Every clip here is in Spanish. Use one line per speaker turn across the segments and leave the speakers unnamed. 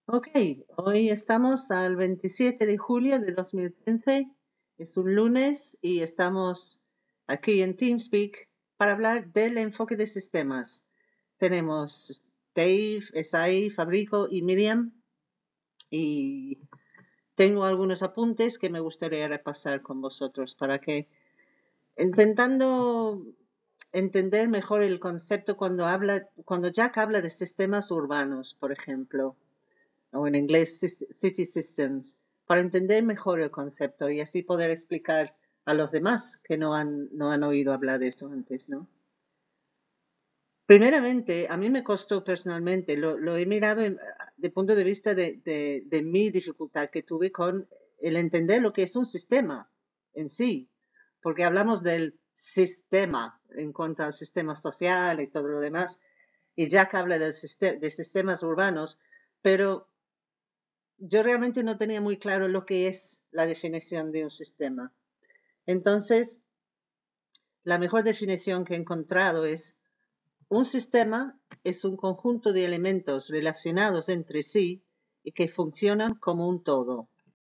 Ok, hoy estamos al 27 de julio de 2015. Es un lunes y estamos aquí en TeamSpeak para hablar del enfoque de sistemas. Tenemos Dave, Esai, Fabrico y Miriam y tengo algunos apuntes que me gustaría repasar con vosotros para que intentando entender mejor el concepto cuando Jack habla de sistemas urbanos, por ejemplo, o en inglés City Systems, para entender mejor el concepto y así poder explicar a los demás que no han oído hablar de esto antes, ¿no? Primeramente, a mí me costó personalmente, lo he mirado de punto de vista de mi dificultad que tuve con el entender lo que es un sistema en sí, porque hablamos del sistema en cuanto al sistema social y todo lo demás, y Jack habla de sistemas urbanos, pero yo realmente no tenía muy claro lo que es la definición de un sistema. Entonces, la mejor definición que he encontrado es: un sistema es un conjunto de elementos relacionados entre sí y que funcionan como un todo.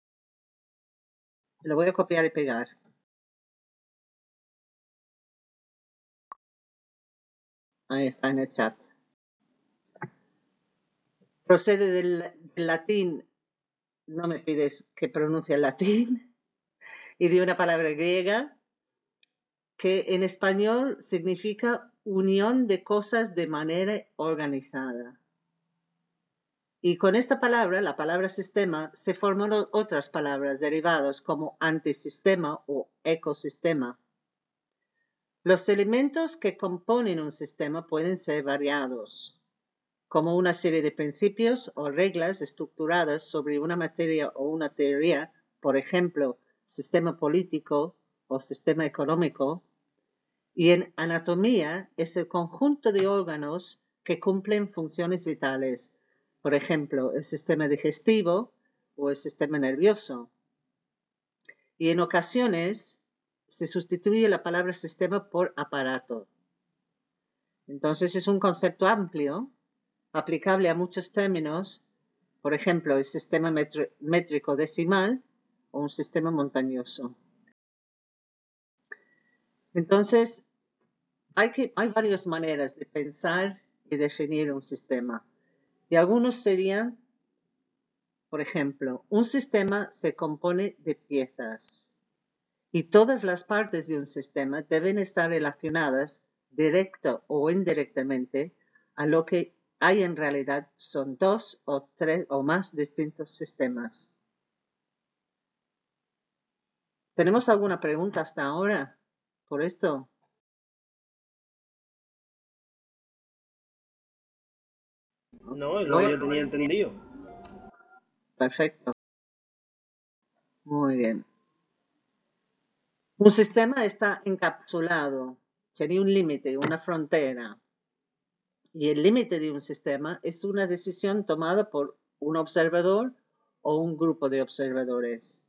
Lo voy a copiar y pegar. Ahí está en el chat. Procede del latín, no me pides que pronuncie el latín, y de una palabra griega que en español significa unión de cosas de manera organizada. Y con esta palabra, la palabra sistema, se forman otras palabras derivadas como antisistema o ecosistema. Los elementos que componen un sistema pueden ser variados, como una serie de principios o reglas estructuradas sobre una materia o una teoría, por ejemplo, sistema político o sistema económico. Y en anatomía es el conjunto de órganos que cumplen funciones vitales, por ejemplo, el sistema digestivo o el sistema nervioso. Y en ocasiones se sustituye la palabra sistema por aparato. Entonces es un concepto amplio, aplicable a muchos términos, por ejemplo, el sistema métrico decimal o un sistema montañoso. Entonces, hay varias maneras de pensar y definir un sistema. Y algunos serían, por ejemplo, un sistema se compone de piezas y todas las partes de un sistema deben estar relacionadas directa o indirectamente a lo que hay en realidad son dos o tres o más distintos sistemas. ¿Tenemos alguna pregunta hasta ahora por esto?
No, es lo
Voy
que
a...
yo tenía entendido.
Perfecto. Muy bien. Un sistema está encapsulado, sería un límite, una frontera. Y el límite de un sistema es una decisión tomada por un observador o un grupo de observadores.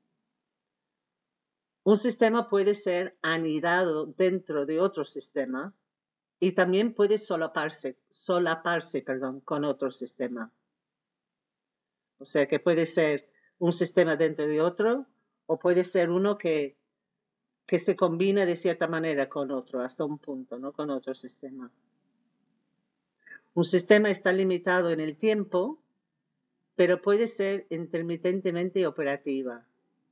Un sistema puede ser anidado dentro de otro sistema y también puede solaparse con otro sistema. O sea que puede ser un sistema dentro de otro o puede ser uno que se combina de cierta manera con otro, hasta un punto, ¿no? Con otro sistema. Un sistema está limitado en el tiempo, pero puede ser intermitentemente operativa.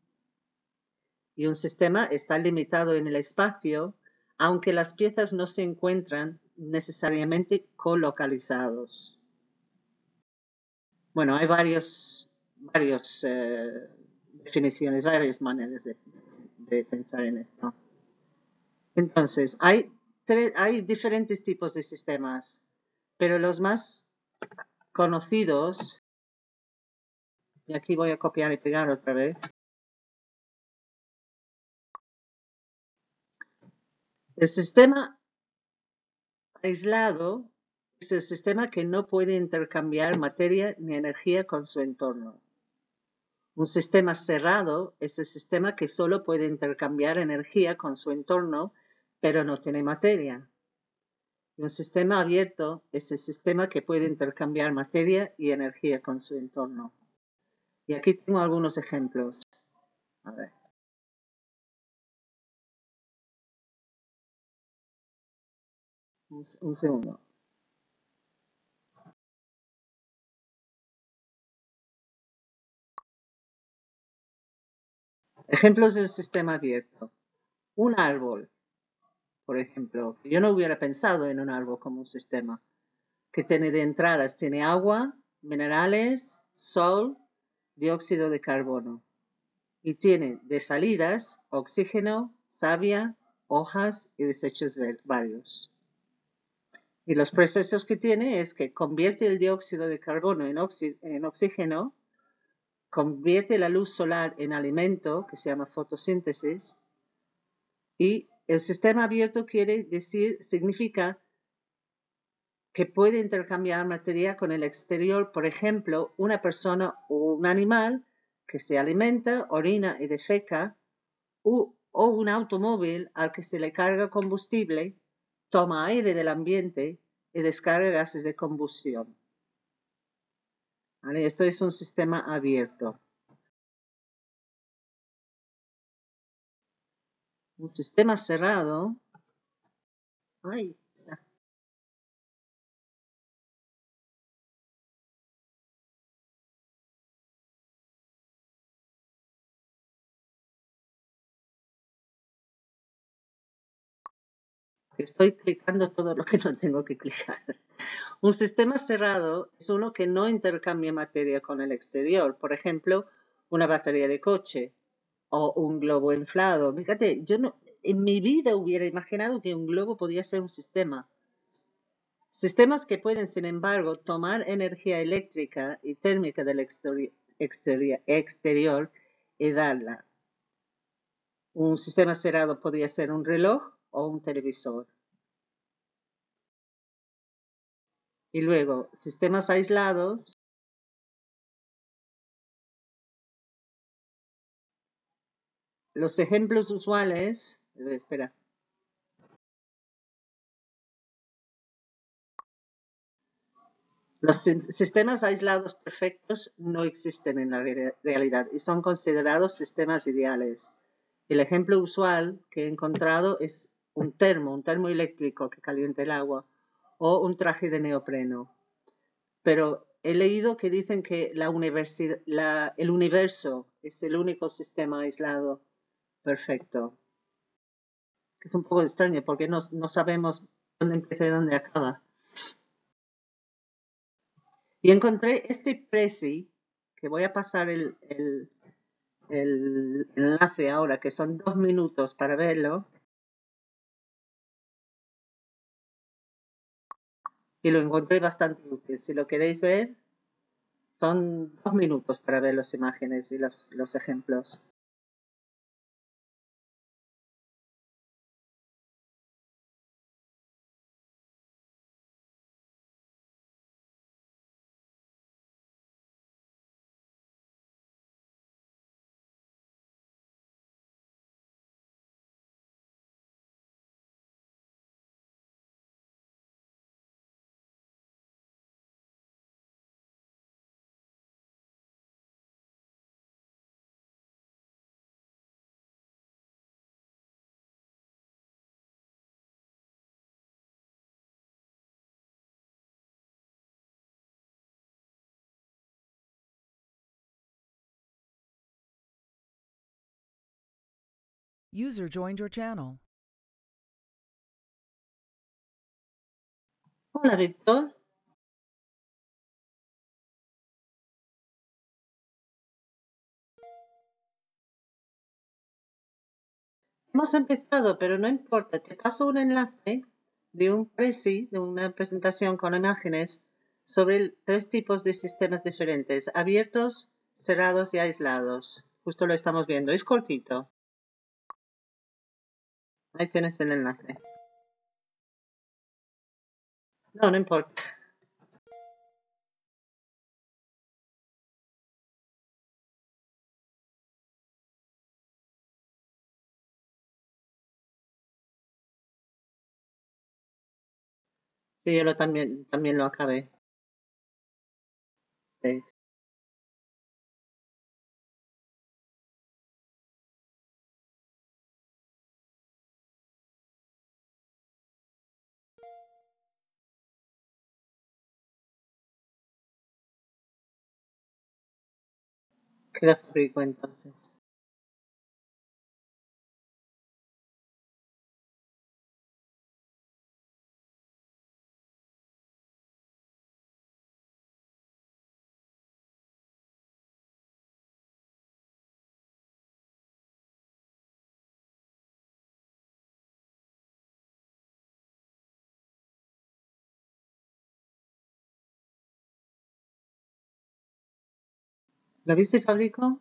Y un sistema está limitado en el espacio, aunque las piezas no se encuentran necesariamente colocalizados. Bueno, hay varias definiciones, varias maneras de pensar en esto. Entonces, hay diferentes tipos de sistemas, pero los más conocidos, y aquí voy a copiar y pegar otra vez. El sistema aislado es el sistema que no puede intercambiar materia ni energía con su entorno. Un sistema cerrado es el sistema que solo puede intercambiar energía con su entorno, pero no tiene materia. Un sistema abierto es el sistema que puede intercambiar materia y energía con su entorno. Y aquí tengo algunos ejemplos. A ver. Un segundo. Ejemplos del sistema abierto. Un árbol, por ejemplo. Yo no hubiera pensado en un árbol como un sistema. Que tiene de entradas, tiene agua, minerales, sol, dióxido de carbono. Y tiene de salidas oxígeno, savia, hojas y desechos varios. Y los procesos que tiene es que convierte el dióxido de carbono en oxígeno, convierte la luz solar en alimento, que se llama fotosíntesis, y el sistema abierto significa que puede intercambiar materia con el exterior, por ejemplo, una persona o un animal que se alimenta, orina y defeca, o un automóvil al que se le carga combustible, toma aire del ambiente y descarga gases de combustión. ¿Vale? Esto es un sistema abierto. Un sistema cerrado. Ay, estoy clicando todo lo que no tengo que clicar. Un sistema cerrado es uno que no intercambia materia con el exterior. Por ejemplo, una batería de coche o un globo inflado. Fíjate, yo no, en mi vida hubiera imaginado que un globo podía ser un sistema. Sistemas que pueden, sin embargo, tomar energía eléctrica y térmica del exterior y darla. Un sistema cerrado podría ser un reloj o un televisor. Y luego, sistemas aislados. Los ejemplos usuales, espera. Los sistemas aislados perfectos no existen en la realidad y son considerados sistemas ideales. El ejemplo usual que he encontrado es un termo eléctrico que calienta el agua o un traje de neopreno. Pero he leído que dicen que el universo es el único sistema aislado perfecto. Es un poco extraño porque no sabemos dónde empieza y dónde acaba. Y encontré este Prezi, que voy a pasar el enlace ahora, que son 2 minutos para verlo. Y lo encontré bastante útil. Si lo queréis ver, son 2 minutos para ver las imágenes y los ejemplos.
User joined your channel.
Hola, Víctor. Hemos empezado, pero no importa. Te paso un enlace de un Prezi, de una presentación con imágenes sobre 3 tipos de sistemas diferentes, abiertos, cerrados y aislados. Justo lo estamos viendo. Es cortito. Ahí tienes el enlace. No importa. Sí, yo también lo acabé. Sí. ¿Qué lo fabrico entonces? ¿Lo viste fabrico?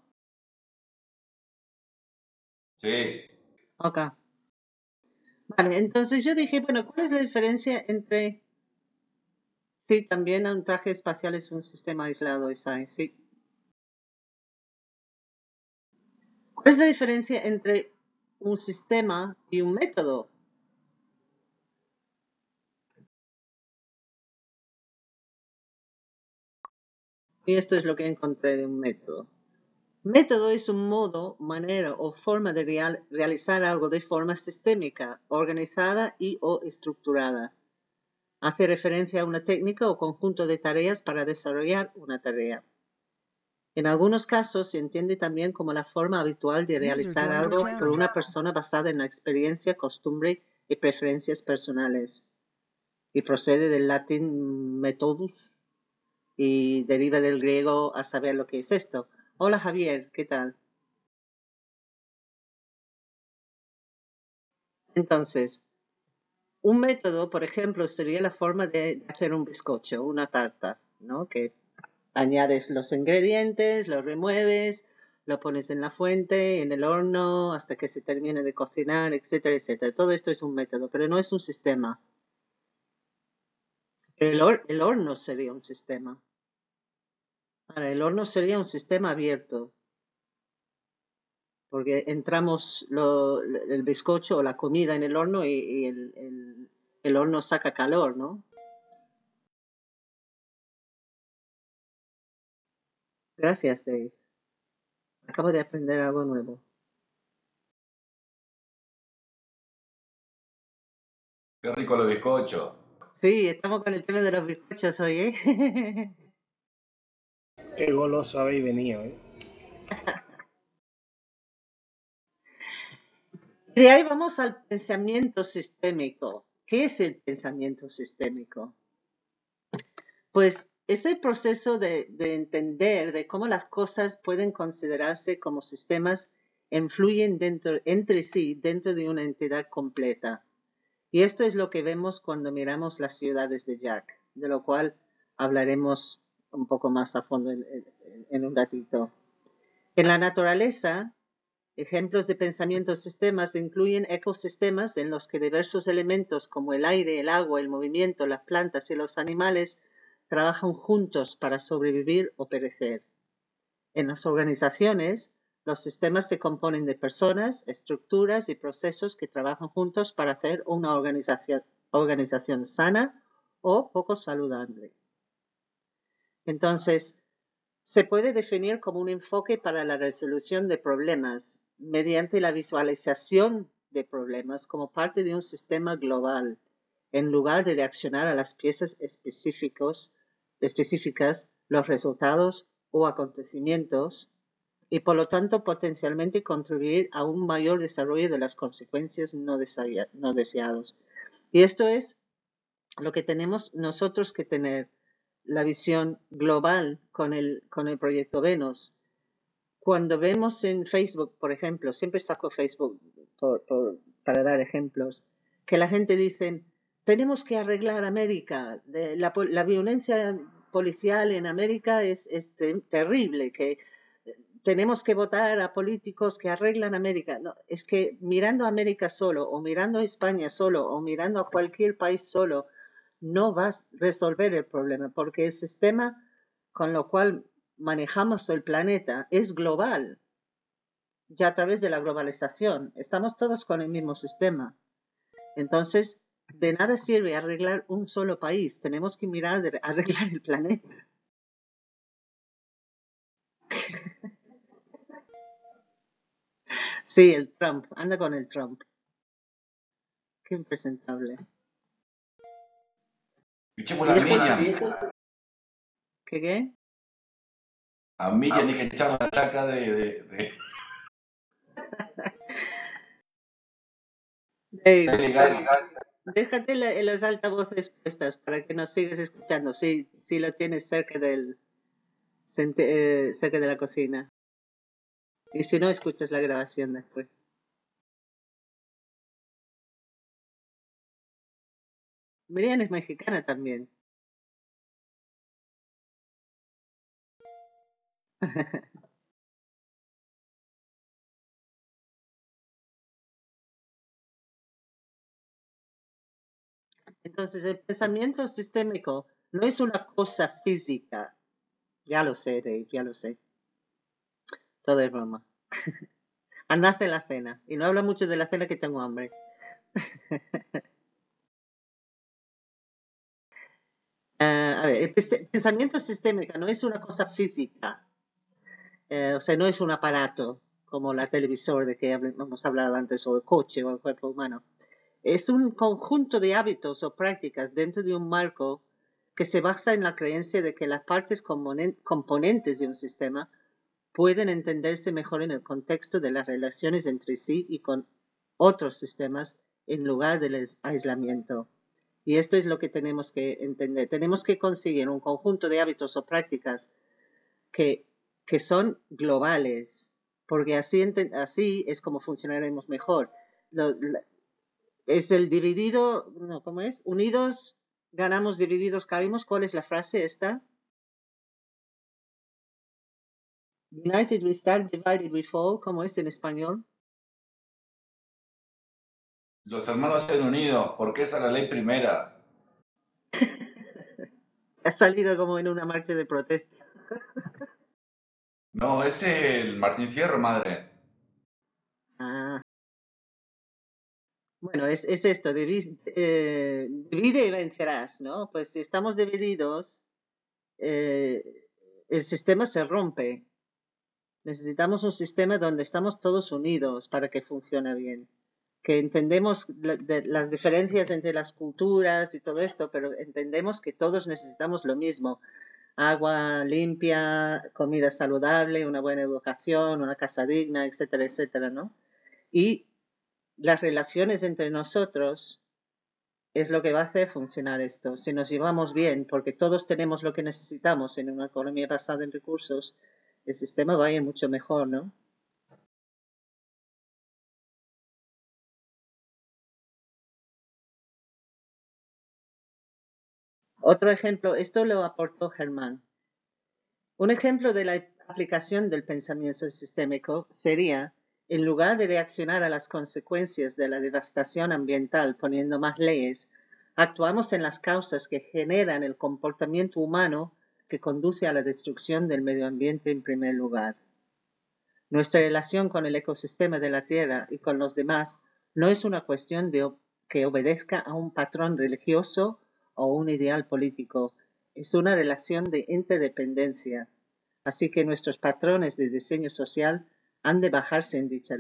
Sí.
Ok. Vale, entonces yo dije, bueno, ¿cuál es la diferencia entre... Sí, también un traje espacial es un sistema aislado, Isai, sí. ¿Cuál es la diferencia entre un sistema y un método? Y esto es lo que encontré de un método. Método es un modo, manera o forma de realizar algo de forma sistémica, organizada y o estructurada. Hace referencia a una técnica o conjunto de tareas para desarrollar una tarea. En algunos casos se entiende también como la forma habitual de realizar algo por una persona basada en la experiencia, costumbre y preferencias personales. Y procede del latín methodus y deriva del griego a saber lo que es esto. Hola Javier, ¿qué tal? Entonces, un método, por ejemplo, sería la forma de hacer un bizcocho, una tarta, ¿no? Que añades los ingredientes, los remueves, lo pones en la fuente, en el horno, hasta que se termine de cocinar, etcétera, etcétera. Todo esto es un método, pero no es un sistema. El horno sería un sistema. Ahora, el horno sería un sistema abierto, porque entramos el bizcocho o la comida en el horno y el horno saca calor, ¿no? Gracias, Dave. Acabo de aprender algo nuevo.
Qué rico los bizcochos.
Sí, estamos con el tema de los bizcochos hoy, ¿eh?
Qué goloso habéis venido, ¿eh?
De ahí vamos al pensamiento sistémico. ¿Qué es el pensamiento sistémico? Pues es el proceso de entender de cómo las cosas pueden considerarse como sistemas influyen entre sí dentro de una entidad completa. Y esto es lo que vemos cuando miramos las ciudades de Jack, de lo cual hablaremos un poco más a fondo en un ratito. En la naturaleza, ejemplos de pensamientos sistemas incluyen ecosistemas en los que diversos elementos como el aire, el agua, el movimiento, las plantas y los animales trabajan juntos para sobrevivir o perecer. En las organizaciones, los sistemas se componen de personas, estructuras y procesos que trabajan juntos para hacer una organización sana o poco saludable. Entonces, se puede definir como un enfoque para la resolución de problemas mediante la visualización de problemas como parte de un sistema global, en lugar de reaccionar a las piezas específicas, los resultados o acontecimientos, y por lo tanto potencialmente contribuir a un mayor desarrollo de las consecuencias no deseados. Y esto es lo que tenemos nosotros que tener, la visión global con el proyecto Venus. Cuando vemos en Facebook, por ejemplo, siempre saco Facebook para dar ejemplos, que la gente dice, tenemos que arreglar América, la violencia policial en América es terrible, que tenemos que votar a políticos que arreglan América. No, es que mirando a América solo, o mirando a España solo, o mirando a cualquier país solo, no va a resolver el problema, porque el sistema con lo cual manejamos el planeta es global, ya a través de la globalización. Estamos todos con el mismo sistema. Entonces, De nada sirve arreglar un solo país, tenemos que mirar de arreglar el planeta. Sí, el Trump, anda con el Trump. Qué impresentable.
Echemos
Y
a
estos,
Miriam.
¿qué?
A Miriam hay que echar la chaca de
Hey,
legal.
déjate los altavoces puestas para que nos sigas escuchando. Sí, sí lo tienes cerca de la cocina. Y si no, escuchas la grabación después. Miriam es mexicana también. Entonces, el pensamiento sistémico no es una cosa física. Ya lo sé, Dave, ya lo sé. Todo es broma. Anda a hacer la cena. Y no habla mucho de la cena que tengo hambre. A ver, el pensamiento sistémico no es una cosa física. O sea, no es un aparato como la televisor de que hemos hablado antes, o el coche o el cuerpo humano. Es un conjunto de hábitos o prácticas dentro de un marco que se basa en la creencia de que las partes componentes de un sistema pueden entenderse mejor en el contexto de las relaciones entre sí y con otros sistemas en lugar del aislamiento. Y esto es lo que tenemos que entender. Tenemos que conseguir un conjunto de hábitos o prácticas que, que son globales, porque así es como funcionaremos mejor. Es el dividido, no, ¿cómo es? Unidos ganamos, divididos caímos. ¿Cuál es la frase esta? United we stand, divided we fall. ¿Cómo es en español?
Los hermanos sean unidos, porque esa es la ley primera.
Ha salido como en una marcha de protesta.
No, ese es el Martín Fierro, madre.
Ah, bueno, es esto, divide y vencerás, ¿no? Pues si estamos divididos, el sistema se rompe. Necesitamos un sistema donde estamos todos unidos para que funcione bien. Que entendemos las diferencias entre las culturas y todo esto, pero entendemos que todos necesitamos lo mismo. Agua limpia, comida saludable, una buena educación, una casa digna, etcétera, etcétera, ¿no? Y las relaciones entre nosotros es lo que va a hacer funcionar esto. Si nos llevamos bien, porque todos tenemos lo que necesitamos en una economía basada en recursos, el sistema va a ir mucho mejor, ¿no? Otro ejemplo, esto lo aportó Germán. Un ejemplo de la aplicación del pensamiento sistémico sería, en lugar de reaccionar a las consecuencias de la devastación ambiental poniendo más leyes, actuamos en las causas que generan el comportamiento humano que conduce a la destrucción del medio ambiente en primer lugar. Nuestra relación con el ecosistema de la Tierra y con los demás no es una cuestión que obedezca a un patrón religioso o un ideal político, es una relación de interdependencia. Así que nuestros patrones de diseño social han de basarse en dicha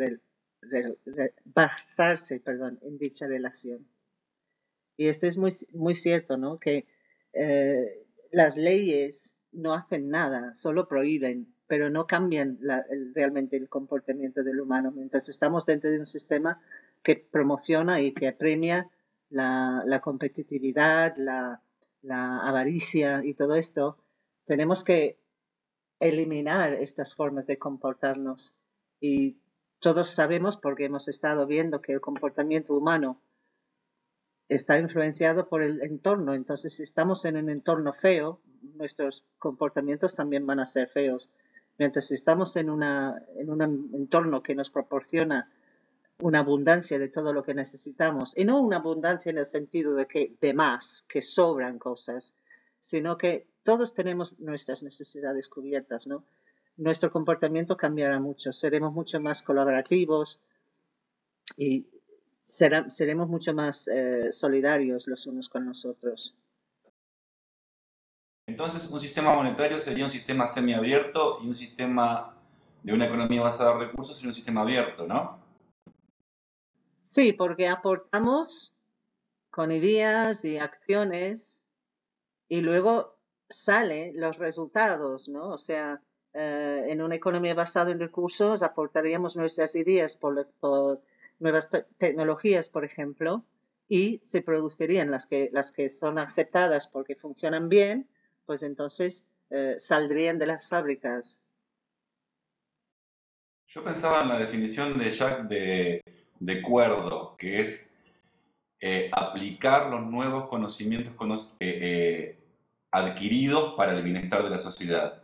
relación. Y esto es muy, muy cierto, ¿no? Que las leyes no hacen nada, solo prohíben, pero no cambian realmente el comportamiento del humano. Mientras estamos dentro de un sistema que promociona y que premia la competitividad, la avaricia y todo esto, tenemos que eliminar estas formas de comportarnos. Y todos sabemos, porque hemos estado viendo, que el comportamiento humano está influenciado por el entorno. Entonces, si estamos en un entorno feo, nuestros comportamientos también van a ser feos. Mientras si estamos en un entorno que nos proporciona una abundancia de todo lo que necesitamos, y no una abundancia en el sentido de más, que sobran cosas, sino que todos tenemos nuestras necesidades cubiertas, ¿no? Nuestro comportamiento cambiará mucho, seremos mucho más colaborativos y seremos mucho más solidarios los unos con los otros.
Entonces, un sistema monetario sería un sistema semiabierto y un sistema de una economía basada en recursos sería un sistema abierto, ¿no?
Sí, porque aportamos con ideas y acciones y luego salen los resultados, ¿no? O sea, en una economía basada en recursos aportaríamos nuestras ideas por nuevas tecnologías, por ejemplo, y se producirían las que son aceptadas porque funcionan bien, pues entonces saldrían de las fábricas.
Yo pensaba en la definición de Jacques de Cuerdo, que es aplicar los nuevos conocimientos adquiridos para el bienestar de la sociedad.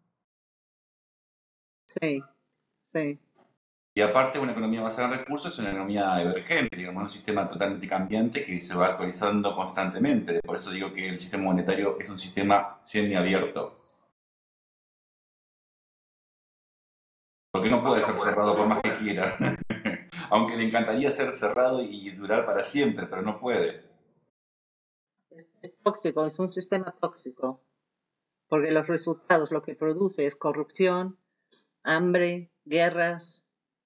Sí, sí.
Y aparte, una economía basada en recursos es una economía emergente, digamos, un sistema totalmente cambiante que se va actualizando constantemente. Por eso digo que el sistema monetario es un sistema semiabierto. Porque no puede ser cerrado por más que quiera. Aunque le encantaría ser cerrado y durar para siempre, pero no puede.
Es tóxico, es un sistema tóxico, porque los resultados, lo que produce es corrupción, hambre, guerras.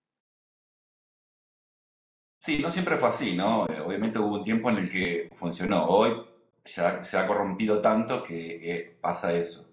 Sí, no siempre fue así, ¿no? Obviamente hubo un tiempo en el que funcionó. Hoy ya se ha corrompido tanto que pasa eso.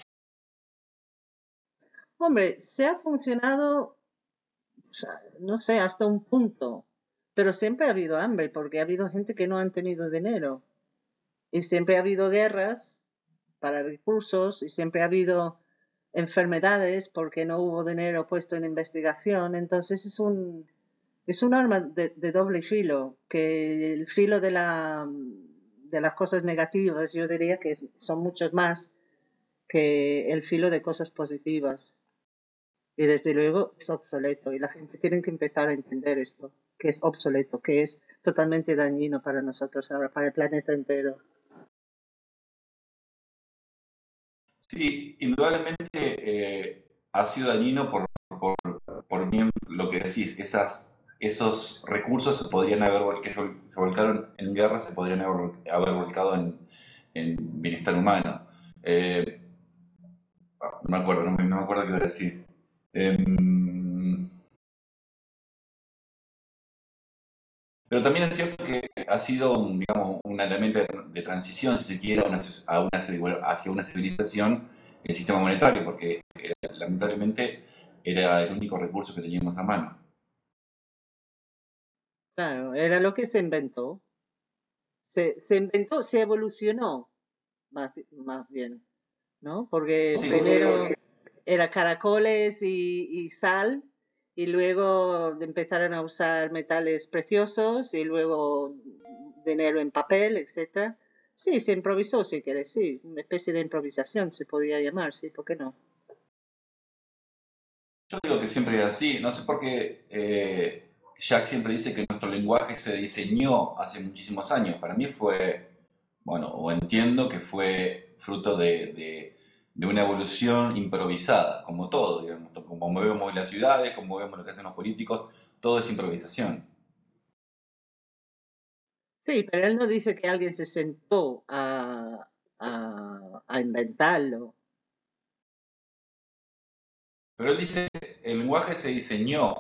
Hombre, se ha funcionado, o sea, no sé, hasta un punto, pero siempre ha habido hambre, porque ha habido gente que no han tenido dinero. Y siempre ha habido guerras para recursos, y siempre ha habido enfermedades porque no hubo dinero puesto en investigación. Entonces es un arma de doble filo, que el filo de las cosas negativas yo diría que son muchos más que el filo de cosas positivas. Y desde luego es obsoleto y la gente tiene que empezar a entender esto, que es obsoleto, que es totalmente dañino para nosotros ahora, para el planeta entero.
Sí, indudablemente ha sido dañino por bien lo que decís. Esos recursos se podrían se volcaron en guerra, se podrían haber volcado en bienestar humano. Eh, no me acuerdo, no me acuerdo qué iba a decir. Em, Pero también es cierto que ha sido digamos, un elemento de transición, si se quiere, hacia una civilización, el sistema monetario, porque lamentablemente era el único recurso que teníamos a mano.
Claro, era lo que se inventó. Se inventó, se evolucionó más bien, ¿no? Porque
Sí,
primero era caracoles y sal, y luego empezaron a usar metales preciosos, y luego dinero en papel, etcétera. Sí, se improvisó, si quieres, sí, una especie de improvisación se podía llamar, sí, ¿por qué no?
yo digo que siempre era así. No sé por qué Jack siempre dice que nuestro lenguaje se diseñó hace muchísimos años. Para mí fue, bueno, o entiendo que fue fruto de una evolución improvisada, como todo, digamos, como movemos las ciudades, como vemos lo que hacen los políticos, todo es improvisación.
Sí, pero él no dice que alguien se sentó a inventarlo.
Pero él dice, el lenguaje se diseñó.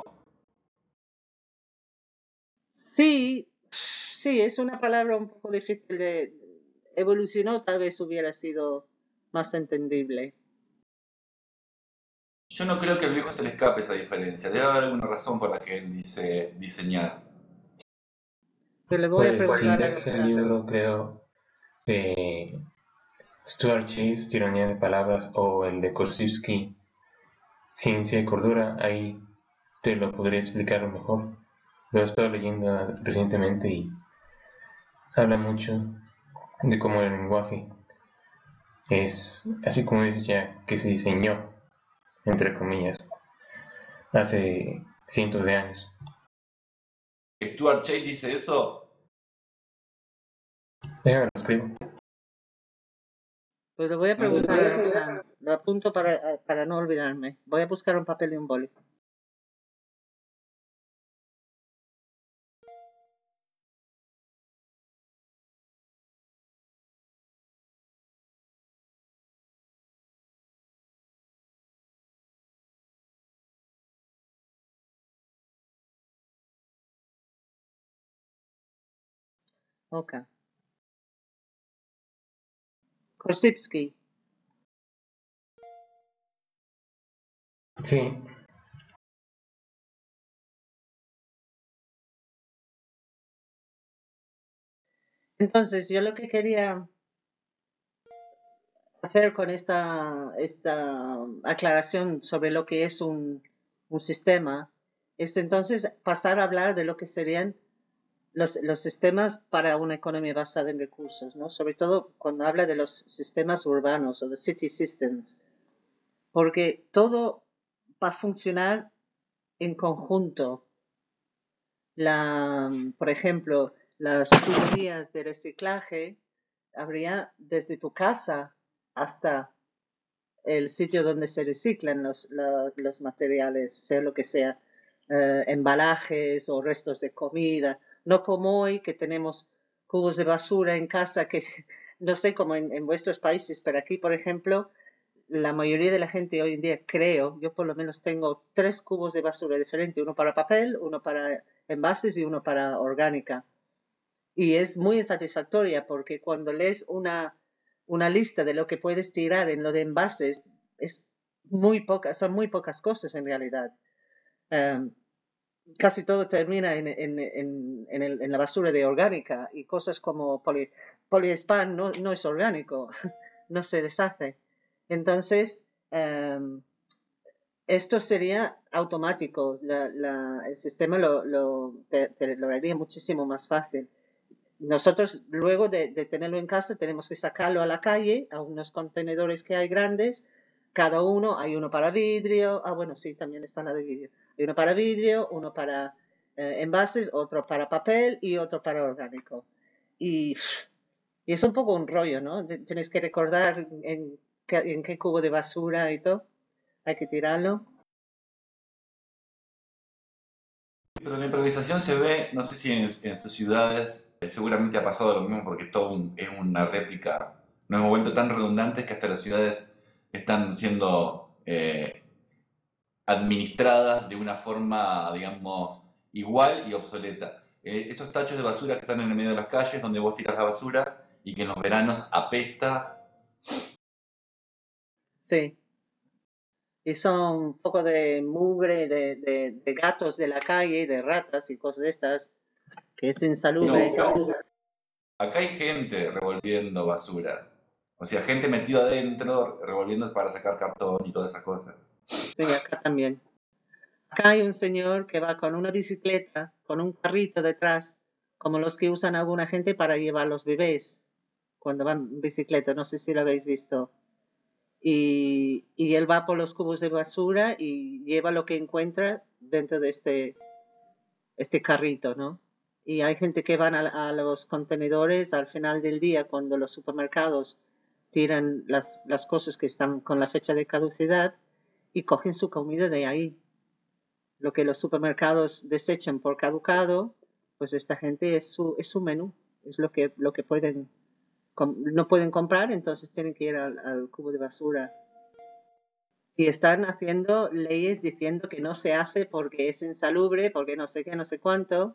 Sí, sí, es una palabra un poco difícil de evolucionó, tal vez hubiera sido más entendible.
Yo no creo que al viejo se le escape esa diferencia. Debe haber alguna razón por la que él dice diseñar.
Pero le voy a
Pues
preguntar a
Syntax, el
Alexander.
libro, creo, de Stuart Chase, Tiranía de Palabras, o el de Korsivsky, Ciencia y Cordura, ahí te lo podría explicar mejor. Lo he estado leyendo recientemente y habla mucho de cómo el lenguaje es, así como dice ya, que se diseñó, entre comillas, hace cientos de años.
Stuart Chase dice eso.
Déjame lo escribo.
Pues le voy a preguntar a Alexander. Lo apunto para no olvidarme. Voy a buscar un papel y un boli. Ok. Korsivsky.
Sí,
Entonces, yo lo que quería hacer con esta aclaración sobre lo que es un sistema es entonces pasar a hablar de lo que serían los sistemas para una economía basada en recursos, ¿no? Sobre todo cuando habla de los sistemas urbanos o de city systems, porque todo va a funcionar en conjunto. Por ejemplo, las tuberías de reciclaje habría desde tu casa hasta el sitio donde se reciclan los materiales, sea lo que sea, embalajes o restos de comida. No como hoy que tenemos cubos de basura en casa que no sé cómo en vuestros países, pero aquí, por ejemplo, la mayoría de la gente hoy en día, creo, yo por lo menos tengo 3 cubos de basura diferentes, uno para papel, uno para envases y uno para orgánica. Y es muy insatisfactoria porque cuando lees una lista de lo que puedes tirar en lo de envases, son muy pocas cosas en realidad. Casi todo termina en la basura de orgánica y cosas como poliespan no es orgánico, no se deshace. Entonces, esto sería automático. El sistema te lo haría muchísimo más fácil. Nosotros, luego de tenerlo en casa, tenemos que sacarlo a la calle, a unos contenedores que hay grandes. Cada uno, hay uno para vidrio. Bueno, sí, también está la de vidrio. Hay uno para vidrio, uno para envases, otro para papel y otro para orgánico. Y, y es un poco un rollo, ¿no? Tienes que recordar en qué cubo de basura y todo. Hay que tirarlo.
Pero la improvisación se ve, no sé si en sus ciudades, seguramente ha pasado lo mismo porque es una réplica. Nos hemos vuelto tan redundantes que hasta las ciudades están siendo administradas de una forma, digamos, igual y obsoleta. Esos tachos de basura que están en el medio de las calles donde vos tiras la basura y que en los veranos apesta.
Sí. Y son un poco de mugre de gatos de la calle, de ratas y cosas de estas, que es insalubre.
No, acá hay gente revolviendo basura. O sea, gente metida adentro, revolviendo para sacar cartón y todas esas cosas.
Sí, acá también. Acá hay un señor que va con una bicicleta, con un carrito detrás, como los que usan alguna gente para llevar los bebés cuando van en bicicleta. No sé si lo habéis visto. Y él va por los cubos de basura y lleva lo que encuentra dentro de este carrito, ¿no? Y hay gente que van a los contenedores al final del día cuando los supermercados tiran las cosas que están con la fecha de caducidad y cogen su comida de ahí. Lo que los supermercados desechan por caducado, pues esta gente es su menú, es lo que no pueden comprar, entonces tienen que ir al cubo de basura. Y están haciendo leyes diciendo que no se hace porque es insalubre, porque no sé qué, no sé cuánto.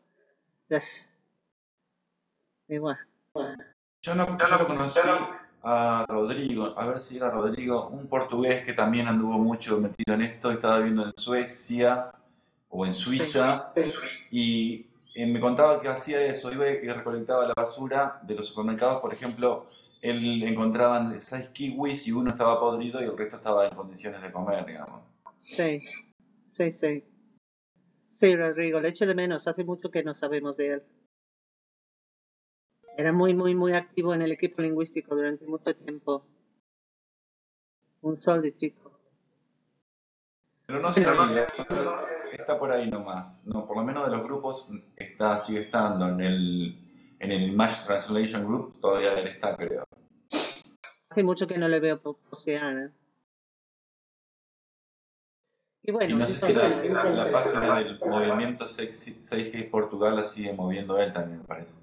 Igual.
Yo lo conocí a Rodrigo, a ver si era Rodrigo, un portugués que también anduvo mucho metido en esto, estaba viviendo en Suecia o en Suiza y me contaba que hacía eso, iba y recolectaba la basura de los supermercados, por ejemplo, él encontraban 6 kiwis y uno estaba podrido y el resto estaba en condiciones de comer, digamos.
Sí, sí, sí. Sí, Rodrigo, le echo de menos. Hace mucho que no sabemos de él. Era muy, muy, muy activo en el equipo lingüístico durante mucho tiempo. Un sol de chico.
Pero no sé,
Bueno,
está por ahí nomás. No, por lo menos de los grupos sigue estando. En el Image Translation Group todavía él está, creo.
hace mucho que no le veo posear. ¿Eh? Y
Y
bueno,
no sé si
entonces,
la página del movimiento 6G Portugal la sigue moviendo él también, me parece.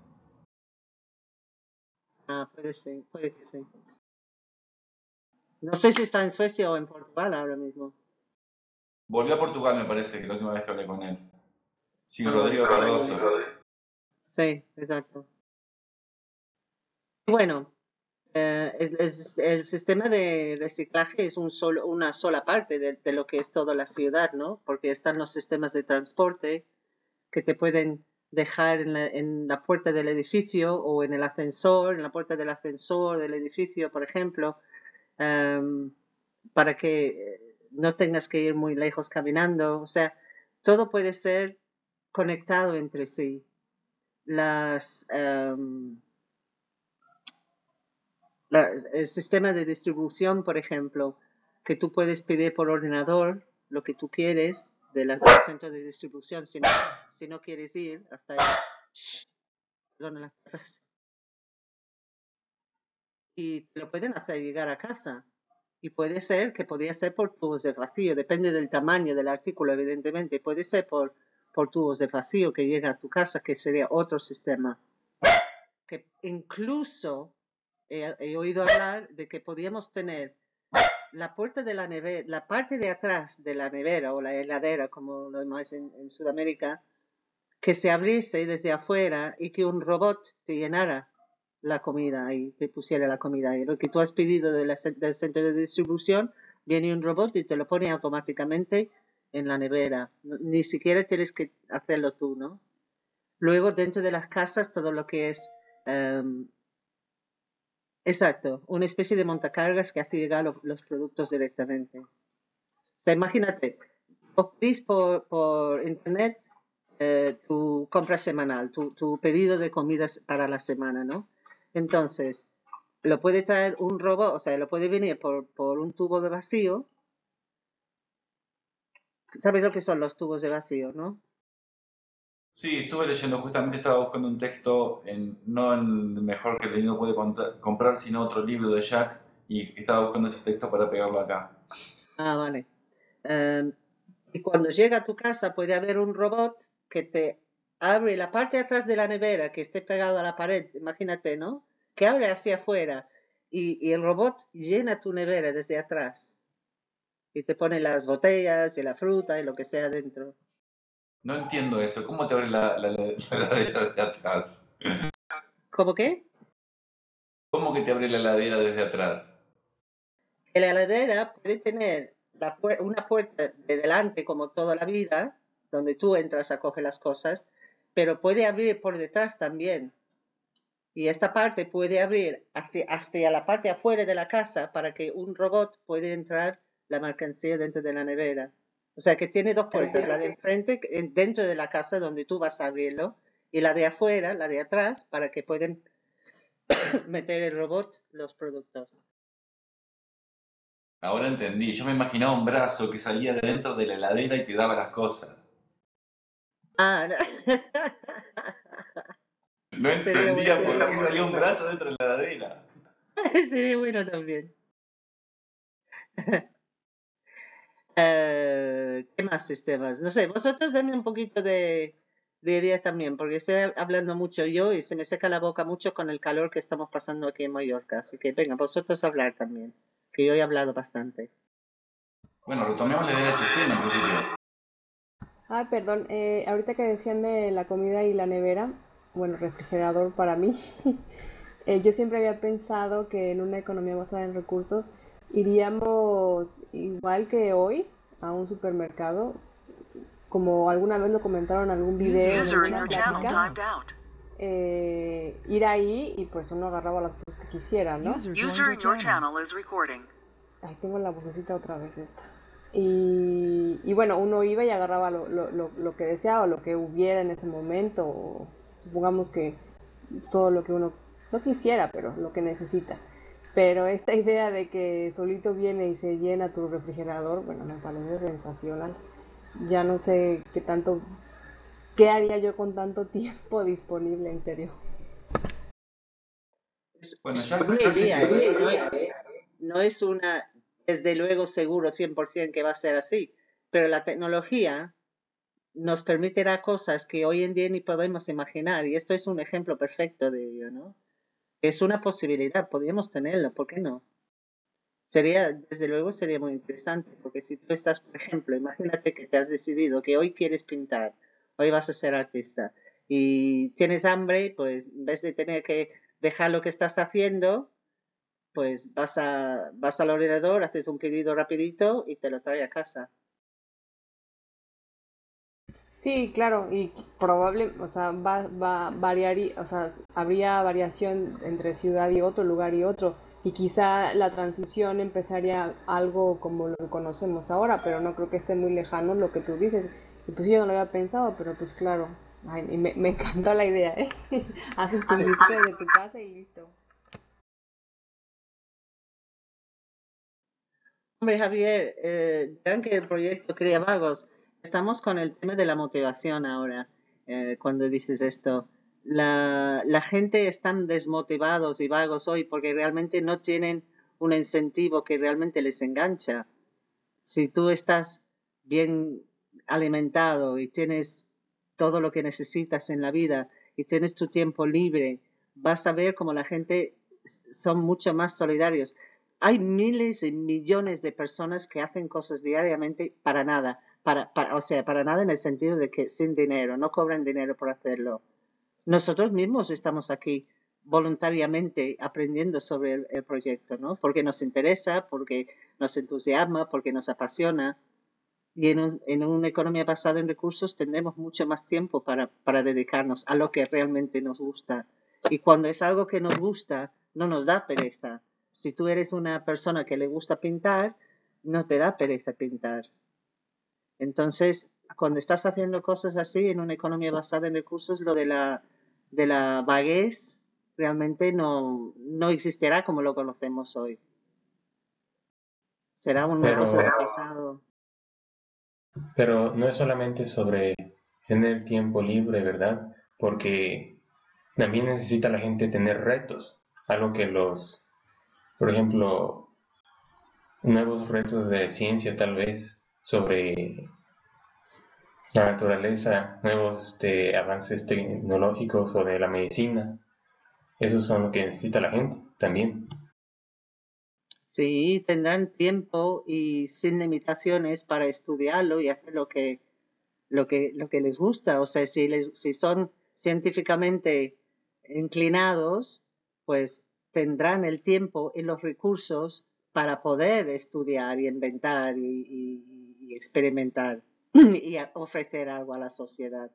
puede ser, puede que sí. No sé si está en Suecia o en Portugal ahora mismo.
Volvió a Portugal, me parece, que la última vez que hablé con él. Sí,
Bueno,
Rodrigo Cardoso.
sí, exacto. Bueno, el sistema de reciclaje es una sola parte de lo que es toda la ciudad, ¿no? Porque están los sistemas de transporte que te pueden dejar en la puerta del edificio o en el ascensor, en la puerta del ascensor del edificio, por ejemplo, para que no tengas que ir muy lejos caminando. O sea, todo puede ser conectado entre sí. El sistema de distribución, por ejemplo, que tú puedes pedir por ordenador lo que tú quieres del centro de distribución si no quieres ir hasta ahí. Perdona la frase. Y te lo pueden hacer llegar a casa. Y puede ser que podría ser por tubos de vacío, depende del tamaño del artículo, evidentemente. Puede ser por tubos de vacío que llega a tu casa, que sería otro sistema. Que incluso he oído hablar de que podríamos tener la puerta de la nevera, la parte de atrás de la nevera o la heladera, como lo llamáis en Sudamérica, que se abriese desde afuera y que un robot te llenara la comida y te pusiera la comida ahí. Lo que tú has pedido del centro de distribución, viene un robot y te lo pone automáticamente en la nevera. Ni siquiera tienes que hacerlo tú, ¿no? Luego, dentro de las casas, todo lo que es... exacto, una especie de montacargas que hace llegar los productos directamente. O sea, imagínate, pedís por internet tu compra semanal, tu pedido de comidas para la semana, ¿no? Entonces, lo puede traer un robot, o sea, lo puede venir por un tubo de vacío. ¿Sabes lo que son los tubos de vacío, no?
Sí, estuve leyendo, justamente estaba buscando un texto, no en el mejor que el niño puede comprar, sino otro libro de Jack, y estaba buscando ese texto para pegarlo acá.
Ah, vale. Y cuando llega a tu casa puede haber un robot que te abre la parte de atrás de la nevera que esté pegado a la pared, imagínate, ¿no? Que abre hacia afuera y el robot llena tu nevera desde atrás y te pone las botellas y la fruta y lo que sea dentro.
No entiendo eso, ¿cómo te abre la heladera de atrás?
¿Cómo qué?
¿Cómo que te abre la heladera desde atrás?
La heladera puede tener una puerta de delante como toda la vida, donde tú entras a coger las cosas, pero puede abrir por detrás también. Y esta parte puede abrir hacia la parte afuera de la casa para que un robot pueda entrar la mercancía dentro de la nevera. O sea que tiene dos puertas, la de enfrente dentro de la casa donde tú vas a abrirlo y la de afuera, la de atrás, para que puedan meter el robot los productos.
Ahora entendí, yo me imaginaba un brazo que salía de dentro de la heladera y te daba las cosas.
Ah, no.
No
Sería bueno
entendía por qué
también.
salía un brazo dentro de la heladera.
Sería bueno también. ¿Qué más sistemas? No sé, vosotros denme un poquito de idea también, porque estoy hablando mucho yo y se me seca la boca mucho con el calor que estamos pasando aquí en Mallorca. Así que venga, vosotros hablar también, que yo he hablado bastante.
Bueno, retomemos la idea del sistema en principio.
Ah, perdón, ahorita que decían de la comida y la nevera, bueno, refrigerador para mí, yo siempre había pensado que en una economía basada en recursos iríamos igual que hoy a un supermercado, como alguna vez lo comentaron en algún video, en
User in
alguna
your channel
plática,
timed out.
ir ahí y pues uno agarraba las cosas que quisiera, ¿no?
User User joined in your your channel. channel is recording.
Ahí tengo la vocecita otra vez esta. Y bueno, uno iba y agarraba lo que deseaba, lo que hubiera en ese momento, o supongamos que todo lo que uno no quisiera, pero lo que necesita. Pero esta idea de que solito viene y se llena tu refrigerador, bueno, me parece sensacional. Ya no sé qué haría yo con tanto tiempo disponible, en serio.
Bueno,
Es
ya
una idea, no es una, desde luego seguro 100% que va a ser así, pero la tecnología nos permitirá cosas que hoy en día ni podemos imaginar y esto es un ejemplo perfecto de ello, ¿no? Es una posibilidad, podríamos tenerlo, ¿por qué no? Desde luego sería muy interesante, porque si tú estás, por ejemplo, imagínate que te has decidido que hoy quieres pintar, hoy vas a ser artista y tienes hambre, pues en vez de tener que dejar lo que estás haciendo, pues vas al ordenador, haces un pedido rapidito y te lo trae a casa.
Sí, claro, y probable, o sea, variar, o sea, habría variación entre ciudad y otro, lugar y otro, y quizá la transición empezaría algo como lo que conocemos ahora, pero no creo que esté muy lejano lo que tú dices. Y pues yo no lo había pensado, pero pues claro, ay, y me encantó la idea, ¿eh? Haces tu lista de tu casa y listo.
Hombre, Javier, verán que el proyecto Cría Vagos, estamos con el tema de la motivación ahora, cuando dices esto. La gente están desmotivados y vagos hoy porque realmente no tienen un incentivo que realmente les engancha. Si tú estás bien alimentado y tienes todo lo que necesitas en la vida y tienes tu tiempo libre, vas a ver cómo la gente son mucho más solidarios. Hay miles y millones de personas que hacen cosas diariamente para nada, o sea, para nada en el sentido de que sin dinero, no cobran dinero por hacerlo. Nosotros mismos estamos aquí voluntariamente aprendiendo sobre el proyecto, ¿no? Porque nos interesa, porque nos entusiasma, porque nos apasiona. Y en una economía basada en recursos tendremos mucho más tiempo para dedicarnos a lo que realmente nos gusta. Y cuando es algo que nos gusta, no nos da pereza. Si tú eres una persona que le gusta pintar, no te da pereza pintar. Entonces, cuando estás haciendo cosas así en una economía basada en recursos, lo de la vaguez realmente no existirá como lo conocemos hoy. Será un
Pero,
negocio pesado.
pero no es solamente sobre tener tiempo libre, ¿verdad? Porque también necesita la gente tener retos, algo que por ejemplo, nuevos retos de ciencia tal vez sobre la naturaleza, nuevos avances tecnológicos o de la medicina. Esos son lo que necesita la gente también.
Sí, tendrán tiempo y sin limitaciones para estudiarlo y hacer lo que les gusta. O sea, si son científicamente inclinados, pues tendrán el tiempo y los recursos para poder estudiar y inventar y experimentar y ofrecer algo a la sociedad.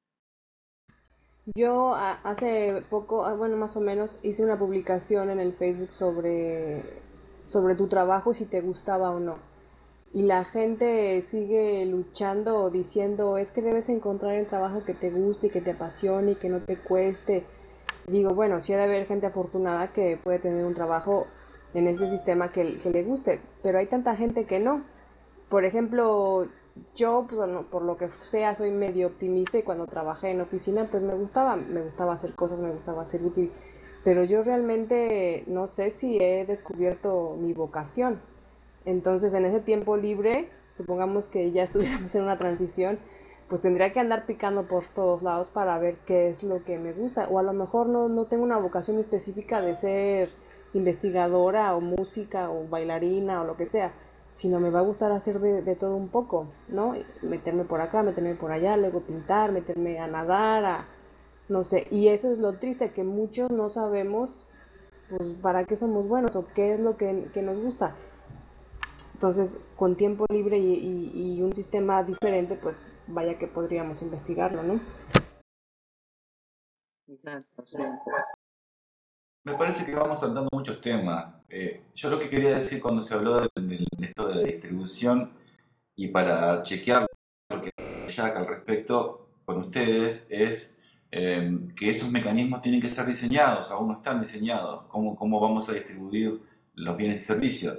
Yo hace poco, bueno, más o menos, hice una publicación en el Facebook sobre tu trabajo y si te gustaba o no. Y la gente sigue luchando o diciendo, es que debes encontrar el trabajo que te guste y que te apasione y que no te cueste. Digo, bueno, sí ha de haber gente afortunada que puede tener un trabajo en ese sistema que le guste, pero hay tanta gente que no. Por ejemplo, yo, pues, bueno, por lo que sea, soy medio optimista y cuando trabajé en oficina, pues me gustaba hacer cosas, me gustaba ser útil. Pero yo realmente no sé si he descubierto mi vocación. Entonces, en ese tiempo libre, supongamos que ya estuviéramos en una transición, pues tendría que andar picando por todos lados para ver qué es lo que me gusta. O a lo mejor no tengo una vocación específica de ser investigadora o música o bailarina o lo que sea, sino me va a gustar hacer de todo un poco, ¿no? Meterme por acá, meterme por allá, luego pintar, meterme a nadar, no sé. Y eso es lo triste, que muchos no sabemos pues para qué somos buenos o qué es lo que nos gusta. Entonces, con tiempo libre y un sistema diferente, pues vaya que podríamos investigarlo, ¿no?
Exacto, sí.
Me parece que vamos saltando muchos temas. Yo lo que quería decir cuando se habló de esto de la distribución y para chequear lo que Jack al respecto con ustedes es que esos mecanismos tienen que ser diseñados, aún no están diseñados. ¿Cómo vamos a distribuir los bienes y servicios?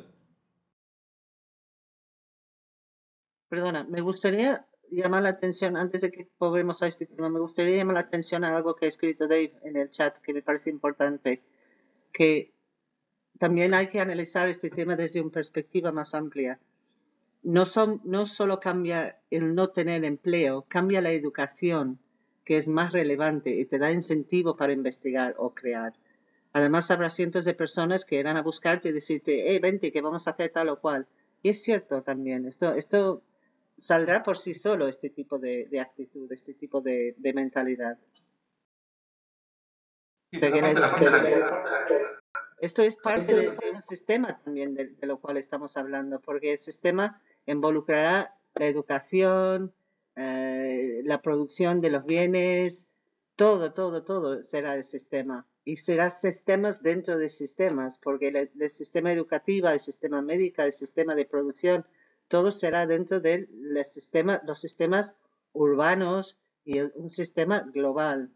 Perdona, me gustaría llamar la atención, antes de que volvemos a este tema, me gustaría llamar la atención a algo que ha escrito Dave en el chat, que me parece importante, que también hay que analizar este tema desde una perspectiva más amplia. No solo cambia el no tener empleo, cambia la educación, que es más relevante y te da incentivo para investigar o crear. Además, habrá cientos de personas que irán a buscarte y decirte, vente, que vamos a hacer tal o cual. Y es cierto también, esto saldrá por sí solo, este tipo de actitud, este tipo de mentalidad.
Sí,
De
pero
que
aparte la gente...
esto es parte de un sistema también de lo cual estamos hablando, porque el sistema involucrará la educación, la producción de los bienes, todo será el sistema. Y será sistemas dentro de sistemas, porque el sistema educativo, el sistema médico, el sistema de producción, todo será dentro del sistema, los sistemas urbanos y un sistema global.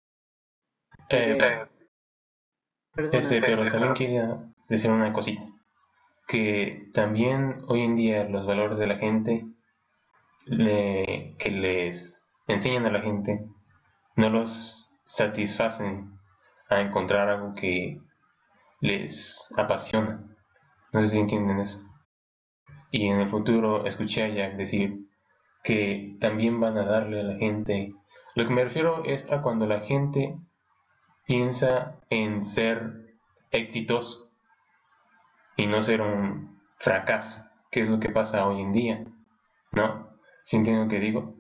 Eh,
Perdona.
pero también quería decir una cosita, que también hoy en día los valores de la gente que les enseñan a la gente no los satisfacen a encontrar algo que les apasiona. No sé si entienden eso. Y en el futuro escuché a Jack decir que también van a darle a la gente. Lo que me refiero es a cuando la gente piensa en ser exitoso y no ser un fracaso, que es lo que pasa hoy en día, ¿no? ¿Sí entienden lo que digo?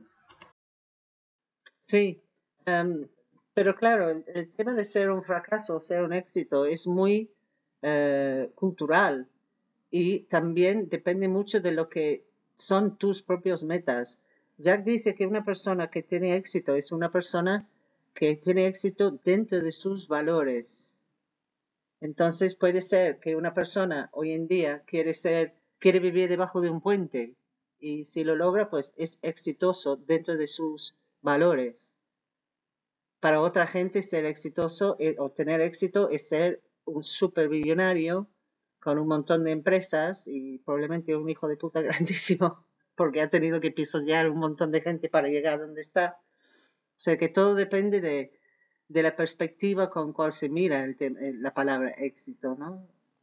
Sí, pero claro, el tema de ser un fracaso o ser un éxito es muy cultural y también depende mucho de lo que son tus propios metas. Jack dice que una persona que tiene éxito es una persona que tiene éxito dentro de sus valores. Entonces puede ser que una persona hoy en día quiere vivir debajo de un puente y si lo logra, pues es exitoso dentro de sus valores. Para otra gente ser exitoso o tener éxito es ser un superbillonario con un montón de empresas y probablemente un hijo de puta grandísimo porque ha tenido que pisotear un montón de gente para llegar a donde está. O sea que todo depende de la perspectiva con cual se mira la palabra éxito, ¿no?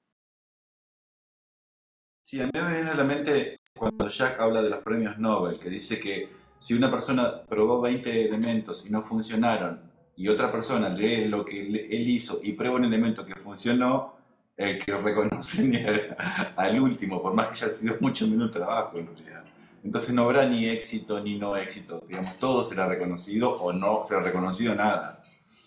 Sí, a mí me viene a la mente cuando Jack habla de los premios Nobel, que dice que si una persona probó 20 elementos y no funcionaron, y otra persona lee lo que él hizo y prueba un elemento que funcionó, el que reconocen es al último, por más que haya sido mucho menos trabajo en realidad. Entonces no habrá ni éxito ni no éxito, digamos, todo será reconocido o no será reconocido nada.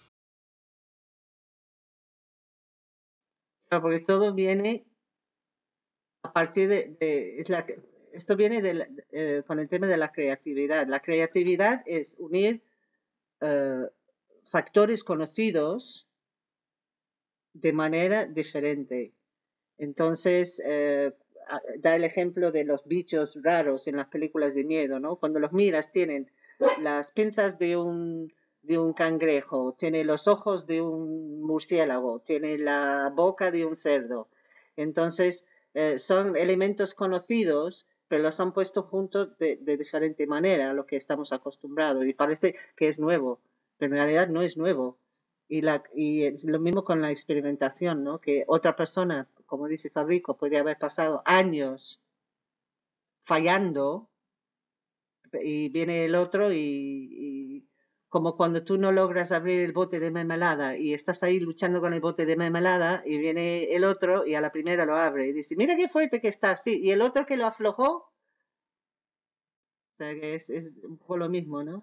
Porque todo viene a partir esto viene con el tema de la creatividad. La creatividad es unir factores conocidos de manera diferente. Entonces, da el ejemplo de los bichos raros en las películas de miedo, ¿no? Cuando los miras tienen las pinzas de un cangrejo, tiene los ojos de un murciélago, tiene la boca de un cerdo. Entonces, son elementos conocidos, pero los han puesto juntos de diferente manera a lo que estamos acostumbrados. Y parece que es nuevo, pero en realidad no es nuevo. Y es lo mismo con la experimentación, ¿no? Que otra persona, como dice Fabrico, puede haber pasado años fallando y viene el otro y como cuando tú no logras abrir el bote de mermelada y estás ahí luchando con el bote de mermelada y viene el otro y a la primera lo abre y dice, mira qué fuerte que está, sí, y el otro que lo aflojó, o sea que es un poco lo mismo, ¿no?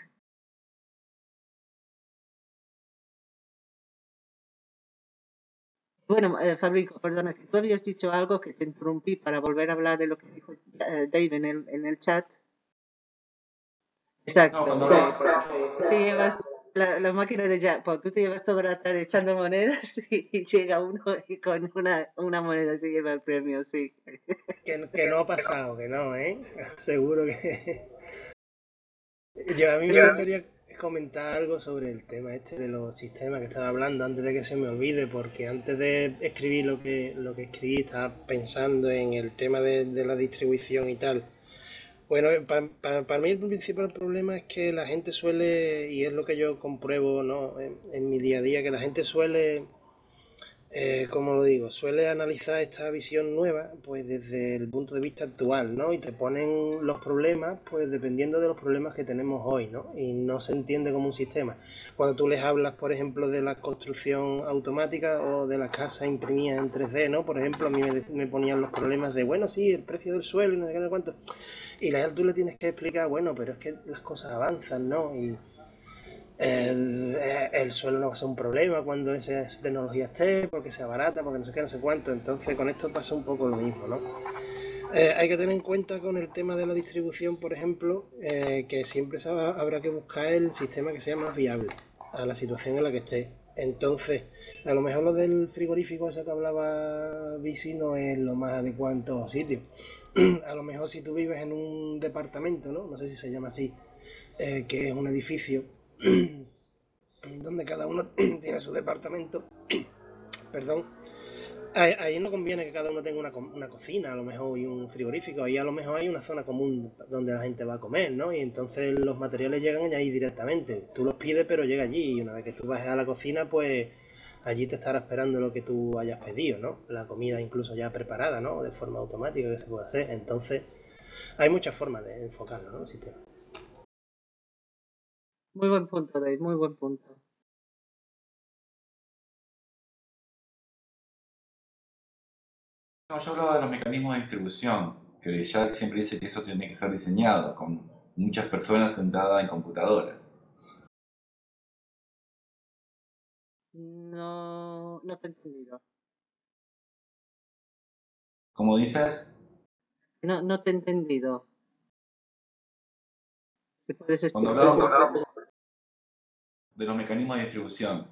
Bueno, Fabrico, perdona, que tú habías dicho algo que te interrumpí para volver a hablar de lo que dijo Dave en el chat.
No,
Exacto,
cuando
sí,
hablaba...
porque tú te llevas la máquina de jackpot, tú te llevas toda la tarde echando monedas y llega uno y con una moneda se lleva el premio, sí.
Que no ha pasado, que no, ¿eh? Seguro que... A mí me
Pero
gustaría comentar algo sobre el tema este de los sistemas que estaba hablando antes de que se me olvide, porque antes de escribir lo que escribí estaba pensando en el tema de la distribución y tal. Bueno, para mí el principal problema es que la gente suele, y es lo que yo compruebo, ¿no? En mi día a día, que la gente suele, como lo digo, suele analizar esta visión nueva pues desde el punto de vista actual, ¿no? Y te ponen los problemas pues dependiendo de los problemas que tenemos hoy, ¿no? Y no se entiende como un sistema. Cuando tú les hablas, por ejemplo, de la construcción automática o de las casas imprimidas en 3D, ¿no? Por ejemplo, a mí me ponían los problemas de, bueno, sí, el precio del suelo y no sé qué, no sé cuánto. Y tú le tienes que explicar, bueno, pero es que las cosas avanzan, ¿no? el suelo no va a ser un problema cuando esa tecnología esté, porque sea barata, porque no sé qué, no sé cuánto. Entonces con esto pasa un poco lo mismo, ¿no? Hay que tener en cuenta con el tema de la distribución, por ejemplo, que siempre habrá que buscar el sistema que sea más viable a la situación en la que esté. Entonces, a lo mejor lo del frigorífico, eso que hablaba Bici, no es lo más adecuado en todos sitios. A lo mejor si tú vives en un departamento, ¿no? No sé si se llama así, que es un edificio donde cada uno tiene su departamento, perdón, ahí no conviene que cada uno tenga una cocina, a lo mejor, y un frigorífico. Ahí a lo mejor hay una zona común donde la gente va a comer, ¿no? Y entonces los materiales llegan ahí directamente. Tú los pides, pero llega allí. Y una vez que tú vas a la cocina, pues allí te estará esperando lo que tú hayas pedido, ¿no? La comida incluso ya preparada, ¿no? De forma automática que se puede hacer. Entonces, hay muchas formas de enfocarlo, ¿no? El sistema.
Muy buen punto, Dave, muy buen punto.
No, yo hablaba de los mecanismos de distribución, que Jack siempre dice que eso tiene que ser diseñado con muchas personas sentadas en computadoras.
No, no te he entendido.
¿Cómo dices?
No te he entendido. ¿Te puedes
Cuando
explicar?
hablábamos de los mecanismos de distribución,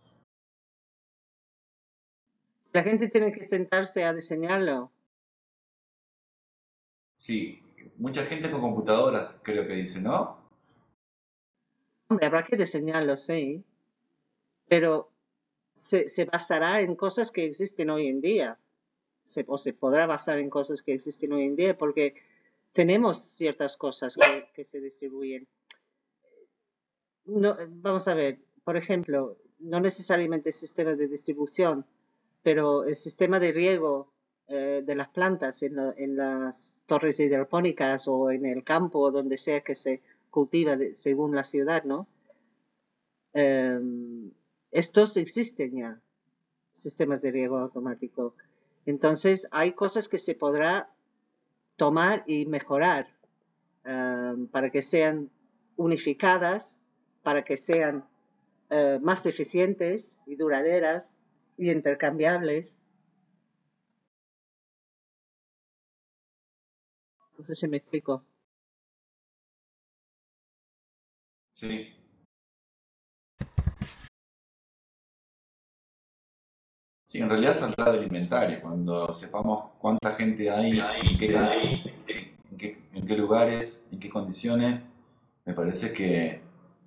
La gente tiene que sentarse a diseñarlo.
sí, mucha gente con computadoras creo que dice, ¿no?
Hombre, habrá que diseñarlo, sí, pero se basará en cosas que existen hoy en día. O se podrá basar en cosas que existen hoy en día porque tenemos ciertas cosas que se distribuyen. No, vamos a ver, por ejemplo, no necesariamente el sistema de distribución, pero el sistema de riego de las plantas en las torres hidropónicas o en el campo o donde sea que se cultiva según la ciudad, ¿no? Estos existen ya, sistemas de riego automático. Entonces, hay cosas que se podrá tomar y mejorar para que sean unificadas, para que sean más eficientes y duraderas y intercambiables. No sé si me explico.
Sí. Sí, en realidad saldrá del inventario, cuando sepamos cuánta gente hay, en qué lugares, en qué condiciones, me parece que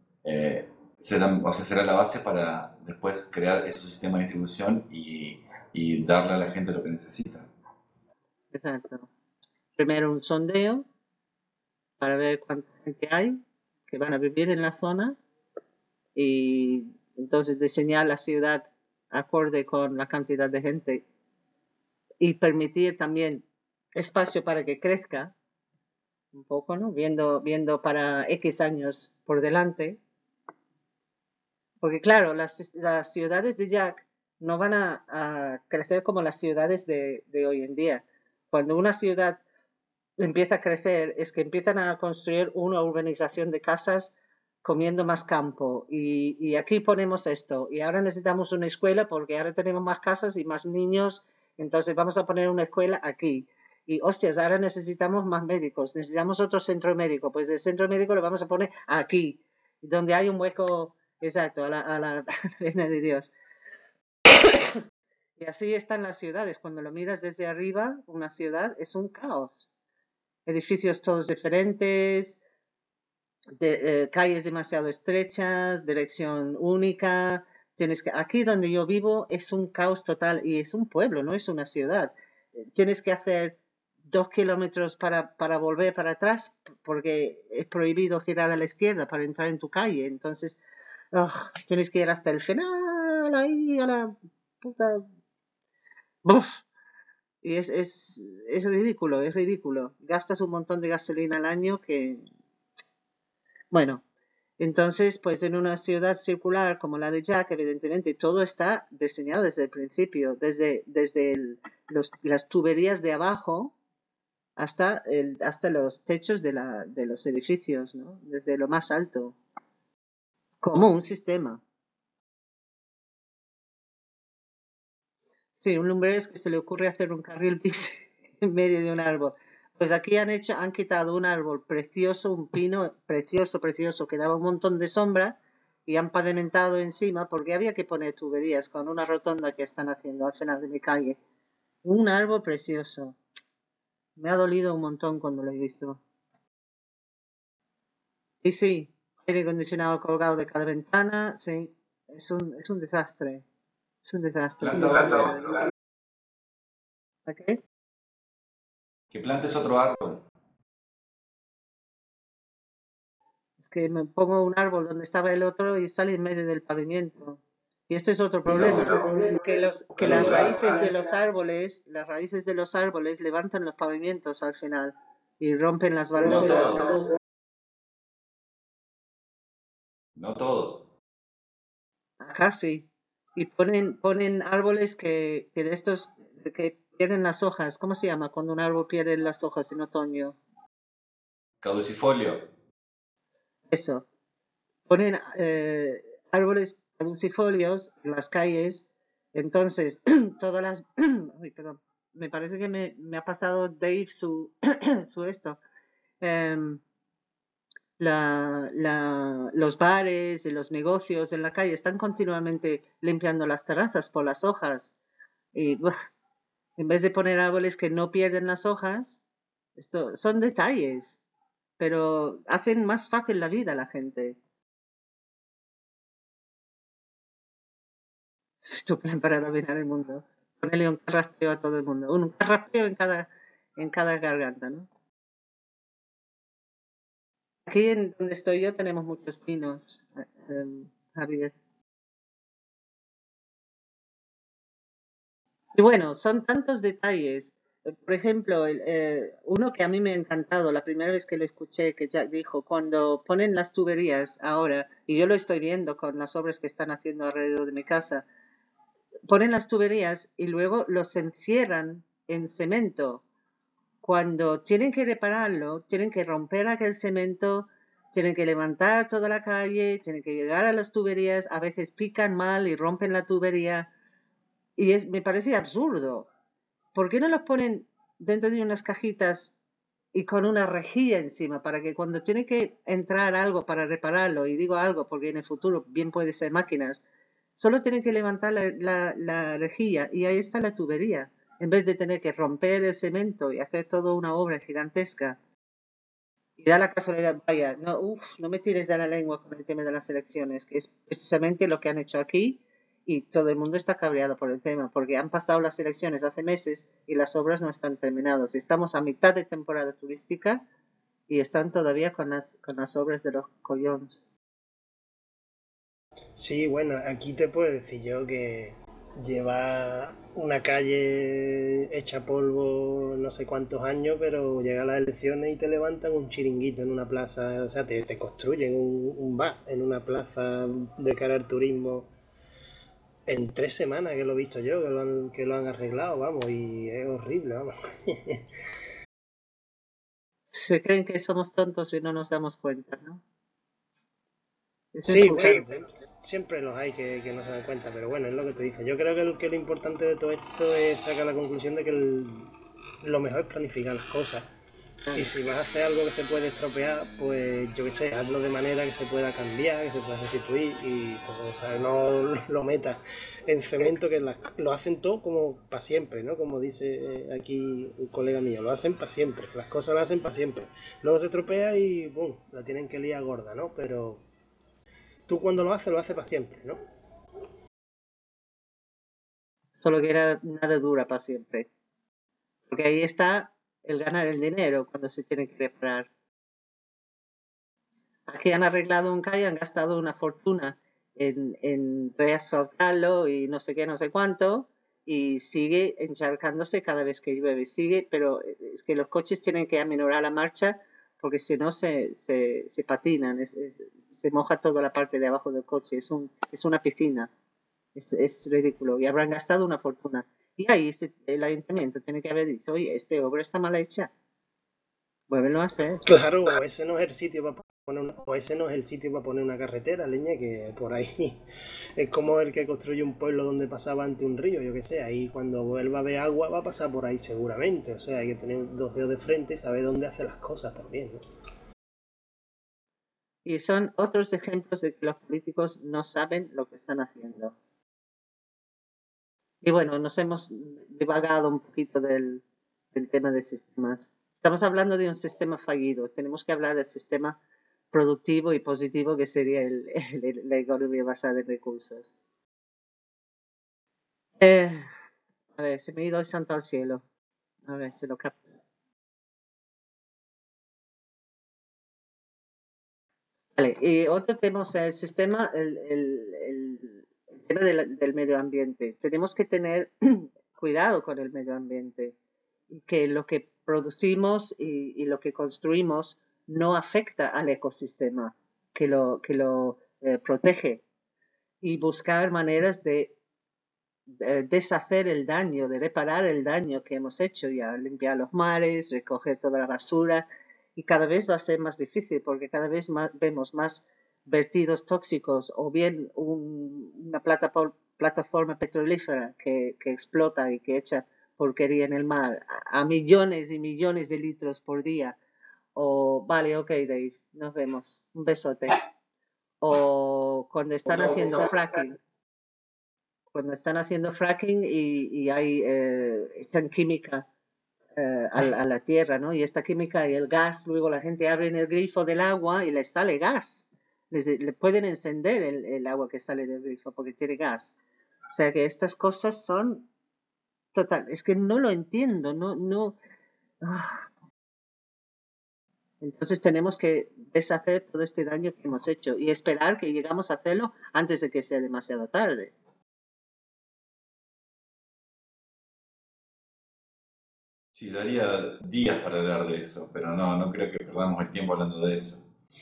será la base para después crear esos sistemas de distribución y darle a la gente lo que necesita.
Exacto. Primero un sondeo para ver cuánta gente hay que van a vivir en la zona y entonces diseñar la ciudad acorde con la cantidad de gente y permitir también espacio para que crezca un poco, ¿no? Viendo para X años por delante. Porque claro, las ciudades de Jack no van a crecer como las ciudades de hoy en día. Cuando una ciudad empieza a crecer es que empiezan a construir una urbanización de casas comiendo más campo y aquí ponemos esto y ahora necesitamos una escuela porque ahora tenemos más casas y más niños, entonces vamos a poner una escuela aquí y hostias, ahora necesitamos más médicos, necesitamos otro centro médico, pues el centro médico lo vamos a poner aquí, donde hay un hueco exacto a la vena de Dios. Y así están las ciudades, cuando lo miras desde arriba, una ciudad es un caos. Edificios todos diferentes, calles demasiado estrechas, dirección única. Aquí donde yo vivo es un caos total y es un pueblo, no es una ciudad. Tienes que hacer 2 kilómetros para volver para atrás porque es prohibido girar a la izquierda para entrar en tu calle. Entonces, tienes que ir hasta el final, ahí a la puta. ¡Buf! Y es ridículo, es ridículo. Gastas un montón de gasolina al año que... Bueno, entonces, pues en una ciudad circular como la de Jack, evidentemente todo está diseñado desde el principio, desde las tuberías de abajo hasta los techos de los edificios, ¿no? Desde lo más alto. como un sistema. Sí, un lumbrero que se le ocurre hacer un carril bici en medio de un árbol. Pues aquí han quitado un árbol precioso, un pino precioso, que daba un montón de sombra y han pavimentado encima porque había que poner tuberías con una rotonda que están haciendo al final de mi calle. Un árbol precioso. Me ha dolido un montón cuando lo he visto. Y sí, aire acondicionado colgado de cada ventana, sí, es un desastre. Es un desastre. ¿Ok?
Que plantes otro árbol.
Que me pongo un árbol donde estaba el otro y sale en medio del pavimento. Y esto es otro problema, que las raíces de los árboles levantan los pavimentos al final y rompen las baldosas.
No todos.
Acá sí. Y ponen árboles que de estos que pierden las hojas. ¿Cómo se llama cuando un árbol pierde las hojas en otoño?
Caducifolio.
Eso. Ponen árboles caducifolios en las calles. Entonces, todas las... Uy, perdón. Me parece que me ha pasado Dave su esto. Los bares y los negocios en la calle están continuamente limpiando las terrazas por las hojas. Y en vez de poner árboles que no pierden las hojas, esto son detalles, pero hacen más fácil la vida a la gente. Es tu plan para dominar el mundo. Ponerle un carraspeo a todo el mundo. Un carraspeo en cada garganta, ¿no? Aquí en donde estoy yo tenemos muchos pinos, Javier. Y bueno, son tantos detalles. Por ejemplo, uno que a mí me ha encantado, la primera vez que lo escuché, que Jack dijo, cuando ponen las tuberías ahora, y yo lo estoy viendo con las obras que están haciendo alrededor de mi casa, ponen las tuberías y luego los encierran en cemento. Cuando tienen que repararlo, tienen que romper aquel cemento, tienen que levantar toda la calle, tienen que llegar a las tuberías, a veces pican mal y rompen la tubería. Y me parece absurdo. ¿Por qué no los ponen dentro de unas cajitas y con una rejilla encima para que cuando tiene que entrar algo para repararlo, y digo algo porque en el futuro bien puede ser máquinas, solo tienen que levantar la rejilla y ahí está la tubería, en vez de tener que romper el cemento y hacer toda una obra gigantesca? Y da la casualidad, vaya, no me tires de la lengua con el tema de las elecciones, que es precisamente lo que han hecho aquí. Y todo el mundo está cabreado por el tema, porque han pasado las elecciones hace meses y las obras no están terminadas. Estamos a mitad de temporada turística y están todavía con las obras de los collones.
Sí, bueno, aquí te puedo decir yo que lleva una calle hecha polvo no sé cuántos años, pero llega a las elecciones y te levantan un chiringuito en una plaza, o sea, te construyen un bar en una plaza de cara al turismo en 3 semanas, que lo he visto yo, que lo han arreglado, vamos, y es horrible, vamos.
Se creen que somos tontos y no nos damos cuenta, ¿no?
Sí, bueno, siempre los hay que no se dan cuenta, pero bueno, es lo que te dice. Yo creo que lo importante de todo esto es sacar la conclusión de que lo mejor es planificar las cosas. Y si vas a hacer algo que se puede estropear, pues yo qué sé, hazlo de manera que se pueda cambiar, que se pueda restituir y todo, ¿sabes? No lo metas en cemento, que lo hacen todo como para siempre, ¿no? Como dice aquí un colega mío, lo hacen para siempre, las cosas las hacen para siempre. Luego se estropea y ¡pum!, la tienen que liar gorda, ¿no? Pero tú cuando lo haces para siempre, ¿no?
Solo que nada dura para siempre. Porque ahí está el ganar el dinero cuando se tiene que reparar. Aquí han arreglado un calle, han gastado una fortuna en reasfaltarlo y no sé qué, no sé cuánto, y sigue encharcándose cada vez que llueve. Sigue, pero es que los coches tienen que aminorar la marcha porque si no se patinan, se moja toda la parte de abajo del coche. Es una piscina. Es ridículo. Y habrán gastado una fortuna. Y ahí el ayuntamiento tiene que haber dicho, oye, esta obra está mal hecha. Vuélvelo a hacer.
Claro, ese no es el sitio para o ese no es el sitio para poner una carretera, leña, que por ahí es como el que construye un pueblo donde pasaba ante un río, yo que sé, ahí cuando vuelva a ver agua va a pasar por ahí seguramente, o sea, hay que tener dos dedos de frente y saber dónde hace las cosas también, ¿no?
Y son otros ejemplos de que los políticos no saben lo que están haciendo. Y bueno, nos hemos divagado un poquito del tema de sistemas. Estamos hablando de un sistema fallido. Tenemos que hablar del sistema productivo y positivo que sería la economía basada en recursos. A ver, se me ha ido el santo al cielo. A ver, se lo capto. Vale, y otro tema, o sea, el sistema, el tema del medio ambiente. Tenemos que tener cuidado con el medio ambiente y que lo que producimos y lo que construimos no afecta al ecosistema, que lo protege, y buscar maneras de deshacer el daño, de reparar el daño que hemos hecho, ya limpiar los mares, recoger toda la basura, y cada vez va a ser más difícil porque cada vez vemos más vertidos tóxicos o bien una plataforma petrolífera que explota y que echa porquería en el mar a millones y millones de litros por día. O, vale, ok, Dave, nos vemos. Un besote. O cuando están haciendo fracking. Cuando están haciendo fracking y hay echan química a la tierra, ¿no? Y esta química y el gas, luego la gente abre en el grifo del agua y les sale gas. Le pueden encender el agua que sale del grifo porque tiene gas. O sea que estas cosas son total. Es que no lo entiendo, no. Entonces tenemos que deshacer todo este daño que hemos hecho y esperar que llegamos a hacerlo antes de que sea demasiado tarde.
Sí, daría días para hablar de eso, pero no creo que perdamos el tiempo hablando de eso.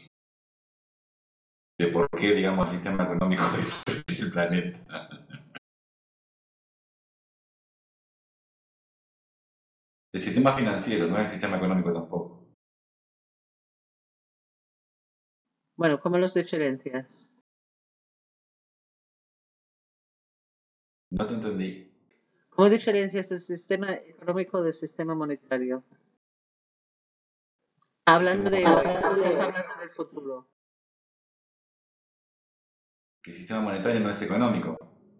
De por qué, digamos, el sistema económico destruye el planeta. El sistema financiero, no es el sistema económico tampoco.
Bueno, ¿cómo los diferencias?
No te entendí.
¿Cómo diferencias el sistema económico del sistema monetario? Hablando de hoy, estás hablando del futuro.
Que el sistema monetario no es económico.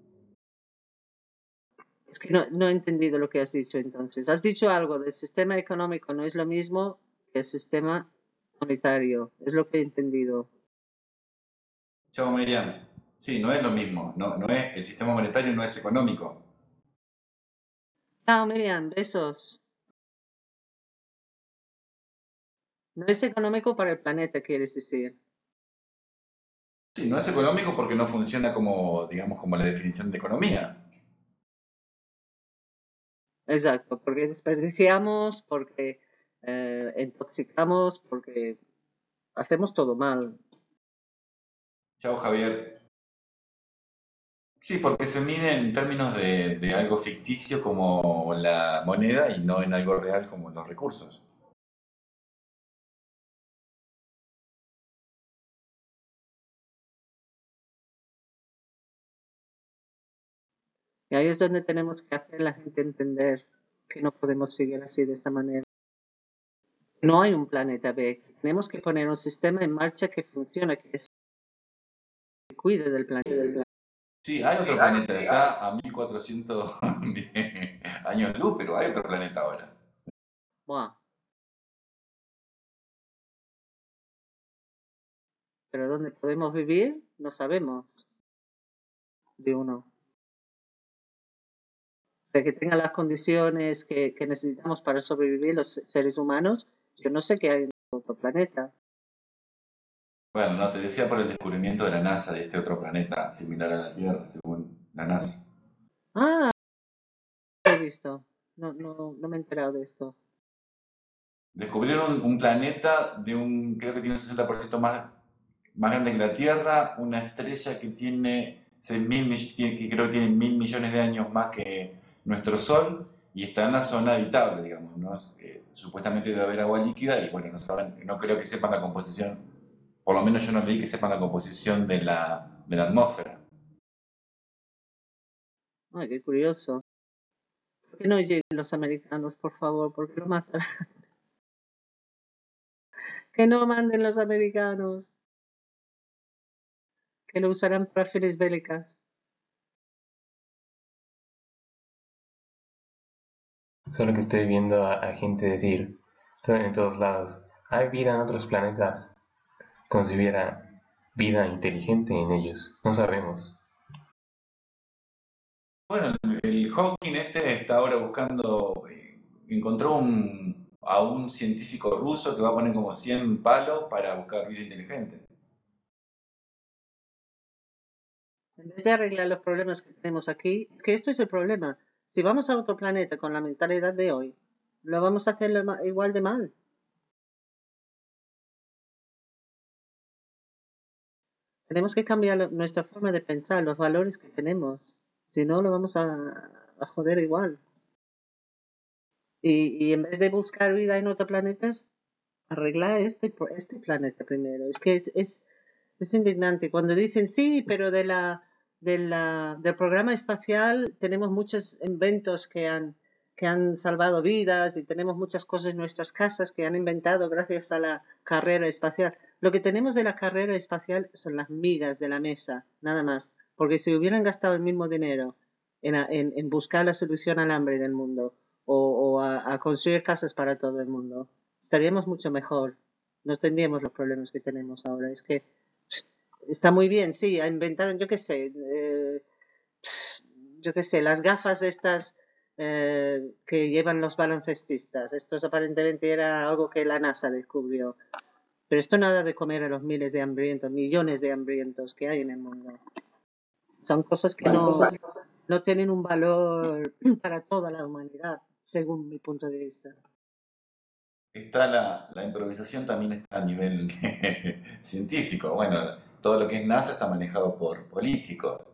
Es que no he entendido lo que has dicho entonces. Has dicho algo del sistema económico, no es lo mismo que el sistema monetario. Es lo que he entendido.
Chao, Miriam. Sí, no es lo mismo. No es, el sistema monetario no es económico.
Chao, Miriam. Besos. No es económico para el planeta, quieres decir.
Sí, no es económico porque no funciona como, digamos, como la definición de economía.
Exacto, porque desperdiciamos, porque intoxicamos, porque hacemos todo mal.
Chao, Javier. Sí, porque se mide en términos de algo ficticio como la moneda y no en algo real como los recursos.
Y ahí es donde tenemos que hacer a la gente entender que no podemos seguir así de esta manera. No hay un planeta B. Tenemos que poner un sistema en marcha que funcione, que cuide del planeta.
Sí, hay otro planeta, está a 1400 años luz, pero hay otro planeta ahora.
Wow. Pero dónde podemos vivir, no sabemos de uno. O sea, que tenga las condiciones que necesitamos para sobrevivir los seres humanos, yo no sé qué hay en otro planeta.
Bueno, no, te decía por el descubrimiento de la NASA de este otro planeta similar a la Tierra, según la NASA.
Ah, lo he visto. No me he enterado de esto.
Descubrieron un planeta de creo que tiene un 60% más grande que la Tierra, una estrella que tiene 6.000, que creo que tiene 1.000 millones de años más que nuestro Sol y está en la zona habitable, digamos, ¿no? Supuestamente debe haber agua líquida y bueno, no creo que sepan la composición por lo menos yo no leí que sepan la composición de la atmósfera.
Ay, qué curioso. ¿Por qué no lleguen los americanos, por favor? ¿Por qué lo matan? Que no manden los americanos, que lo usarán para fines bélicas.
Solo que estoy viendo a gente decir en todos lados, hay vida en otros planetas, como si hubiera vida inteligente en ellos. No sabemos.
Bueno, el Hawking está ahora buscando, encontró a un científico ruso que va a poner como 100 palos para buscar vida inteligente.
En vez de arreglar los problemas que tenemos aquí, es que esto es el problema. Si vamos a otro planeta con la mentalidad de hoy, lo vamos a hacer igual de mal. Tenemos que cambiar nuestra forma de pensar, los valores que tenemos. Si no, lo vamos a joder igual. Y en vez de buscar vida en otros planetas, arreglar este planeta primero. Es que es indignante. Cuando dicen, sí, pero del programa espacial tenemos muchos inventos que han salvado vidas y tenemos muchas cosas en nuestras casas que han inventado gracias a la carrera espacial. Lo que tenemos de la carrera espacial son las migas de la mesa, nada más. Porque si hubieran gastado el mismo dinero en buscar la solución al hambre del mundo o a construir casas para todo el mundo, estaríamos mucho mejor. No tendríamos los problemas que tenemos ahora. Es que está muy bien, sí, inventaron, yo qué sé, las gafas estas que llevan los baloncestistas. Esto aparentemente era algo que la NASA descubrió. Pero esto nada de comer a los miles de hambrientos, millones de hambrientos que hay en el mundo. Son cosas que no tienen un valor para toda la humanidad, según mi punto de vista.
La improvisación también está a nivel científico. Bueno, todo lo que es NASA está manejado por políticos.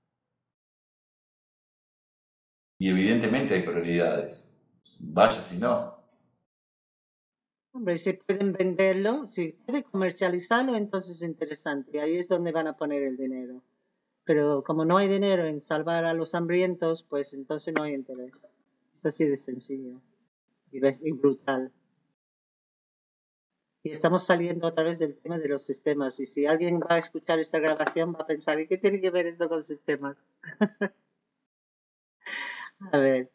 Y evidentemente hay prioridades. Vaya si no.
Hombre, si pueden venderlo, si pueden comercializarlo, entonces es interesante. Ahí es donde van a poner el dinero. Pero como no hay dinero en salvar a los hambrientos, pues entonces no hay interés. Es así de sencillo y brutal. Y estamos saliendo otra vez del tema de los sistemas. Y si alguien va a escuchar esta grabación, va a pensar, ¿y qué tiene que ver esto con sistemas? A ver.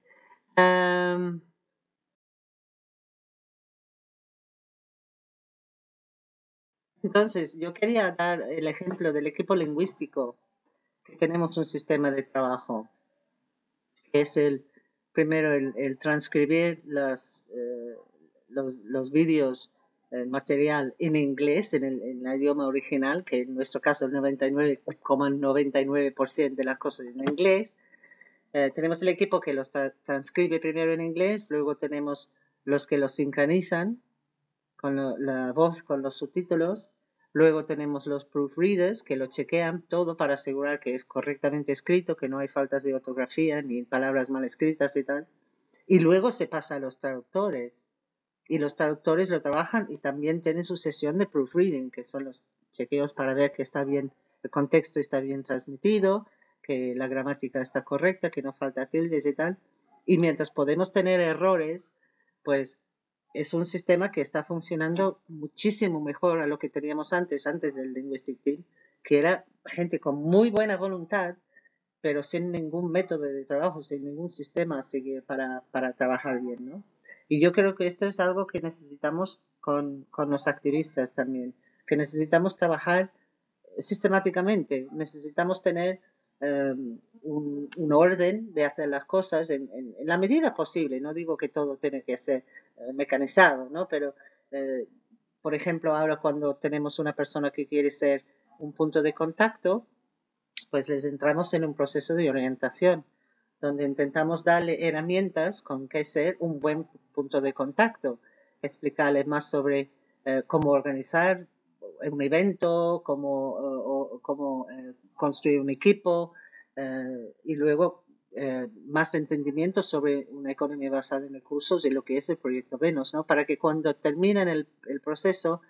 Entonces, yo quería dar el ejemplo del equipo lingüístico, que tenemos un sistema de trabajo, que es primero el transcribir los vídeos, el material en inglés, en el idioma original, que en nuestro caso el 99,99% de las cosas en inglés. Tenemos el equipo que los transcribe primero en inglés, luego tenemos los que los sincronizan con la voz, con los subtítulos. Luego tenemos los proofreaders que lo chequean todo para asegurar que es correctamente escrito, que no hay faltas de ortografía ni palabras mal escritas y tal. Y luego se pasa a los traductores. Y los traductores lo trabajan y también tienen su sesión de proofreading, que son los chequeos para ver que está bien, el contexto está bien transmitido, que la gramática está correcta, que no falta tildes y tal. Y mientras podemos tener errores, pues es un sistema que está funcionando muchísimo mejor a lo que teníamos antes del Linguistic Team, que era gente con muy buena voluntad, pero sin ningún método de trabajo, sin ningún sistema a seguir para trabajar bien, ¿no? Y yo creo que esto es algo que necesitamos con los activistas también, que necesitamos trabajar sistemáticamente, necesitamos tener un orden de hacer las cosas en la medida posible. No digo que todo tiene que ser mecanizado, ¿no? Pero, por ejemplo, ahora cuando tenemos una persona que quiere ser un punto de contacto, pues les entramos en un proceso de orientación, donde intentamos darle herramientas con que ser un buen punto de contacto, explicarles más sobre cómo organizar un evento, cómo construir un equipo y luego más entendimiento sobre una economía basada en recursos y lo que es el proyecto Venus, ¿no? Para que cuando terminen el proceso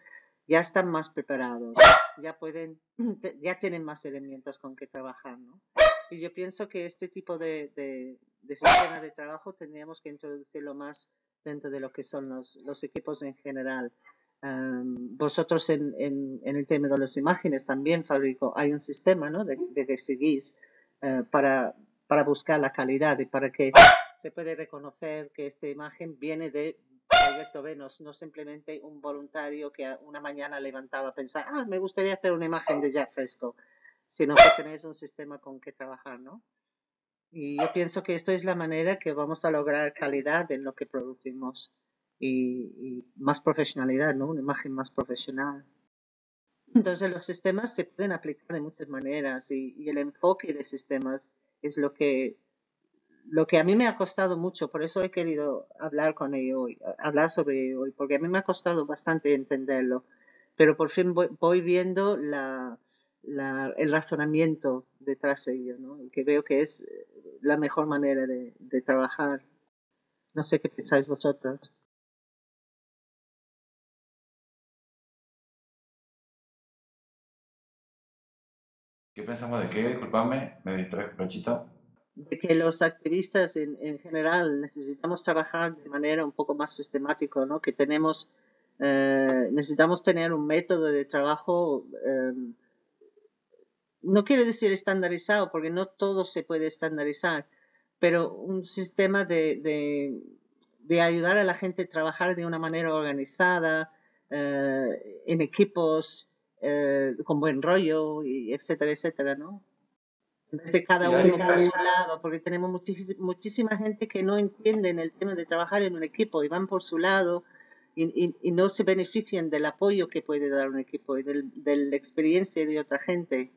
ya están más preparados, ya tienen más elementos con que trabajar, ¿no? Y yo pienso que este tipo de sistema de trabajo tendríamos que introducirlo más dentro de lo que son los equipos en general. Vosotros en el tema de las imágenes también, Fabrício, hay un sistema, ¿no? de que seguís para buscar la calidad y para que se puede reconocer que esta imagen viene de Proyecto Venus, no simplemente un voluntario que una mañana levantado a pensar, me gustaría hacer una imagen de Jack Fresco, sino que tenéis un sistema con que trabajar, ¿no? Y yo pienso que esto es la manera que vamos a lograr calidad en lo que producimos y más profesionalidad, ¿no? Una imagen más profesional. Entonces los sistemas se pueden aplicar de muchas maneras y el enfoque de sistemas es lo que a mí me ha costado mucho, por eso he querido hablar sobre ello hoy, porque a mí me ha costado bastante entenderlo, pero por fin voy viendo el razonamiento detrás de ello, ¿no? Y que veo que es la mejor manera de trabajar. No sé qué pensáis vosotros.
¿Qué pensamos de qué? Disculpame, me distraje un cachito.
De que los activistas en general necesitamos trabajar de manera un poco más sistemática, ¿no? Que necesitamos tener un método de trabajo, no quiero decir estandarizado, porque no todo se puede estandarizar, pero un sistema de ayudar a la gente a trabajar de una manera organizada, en equipos, con buen rollo, y etcétera, etcétera, ¿no? En vez de cada
Sí,
uno
hay,
por su lado, porque tenemos muchísima gente que no entiende el tema de trabajar en un equipo y van por su lado y no se benefician del apoyo que puede dar un equipo y de la experiencia de otra gente.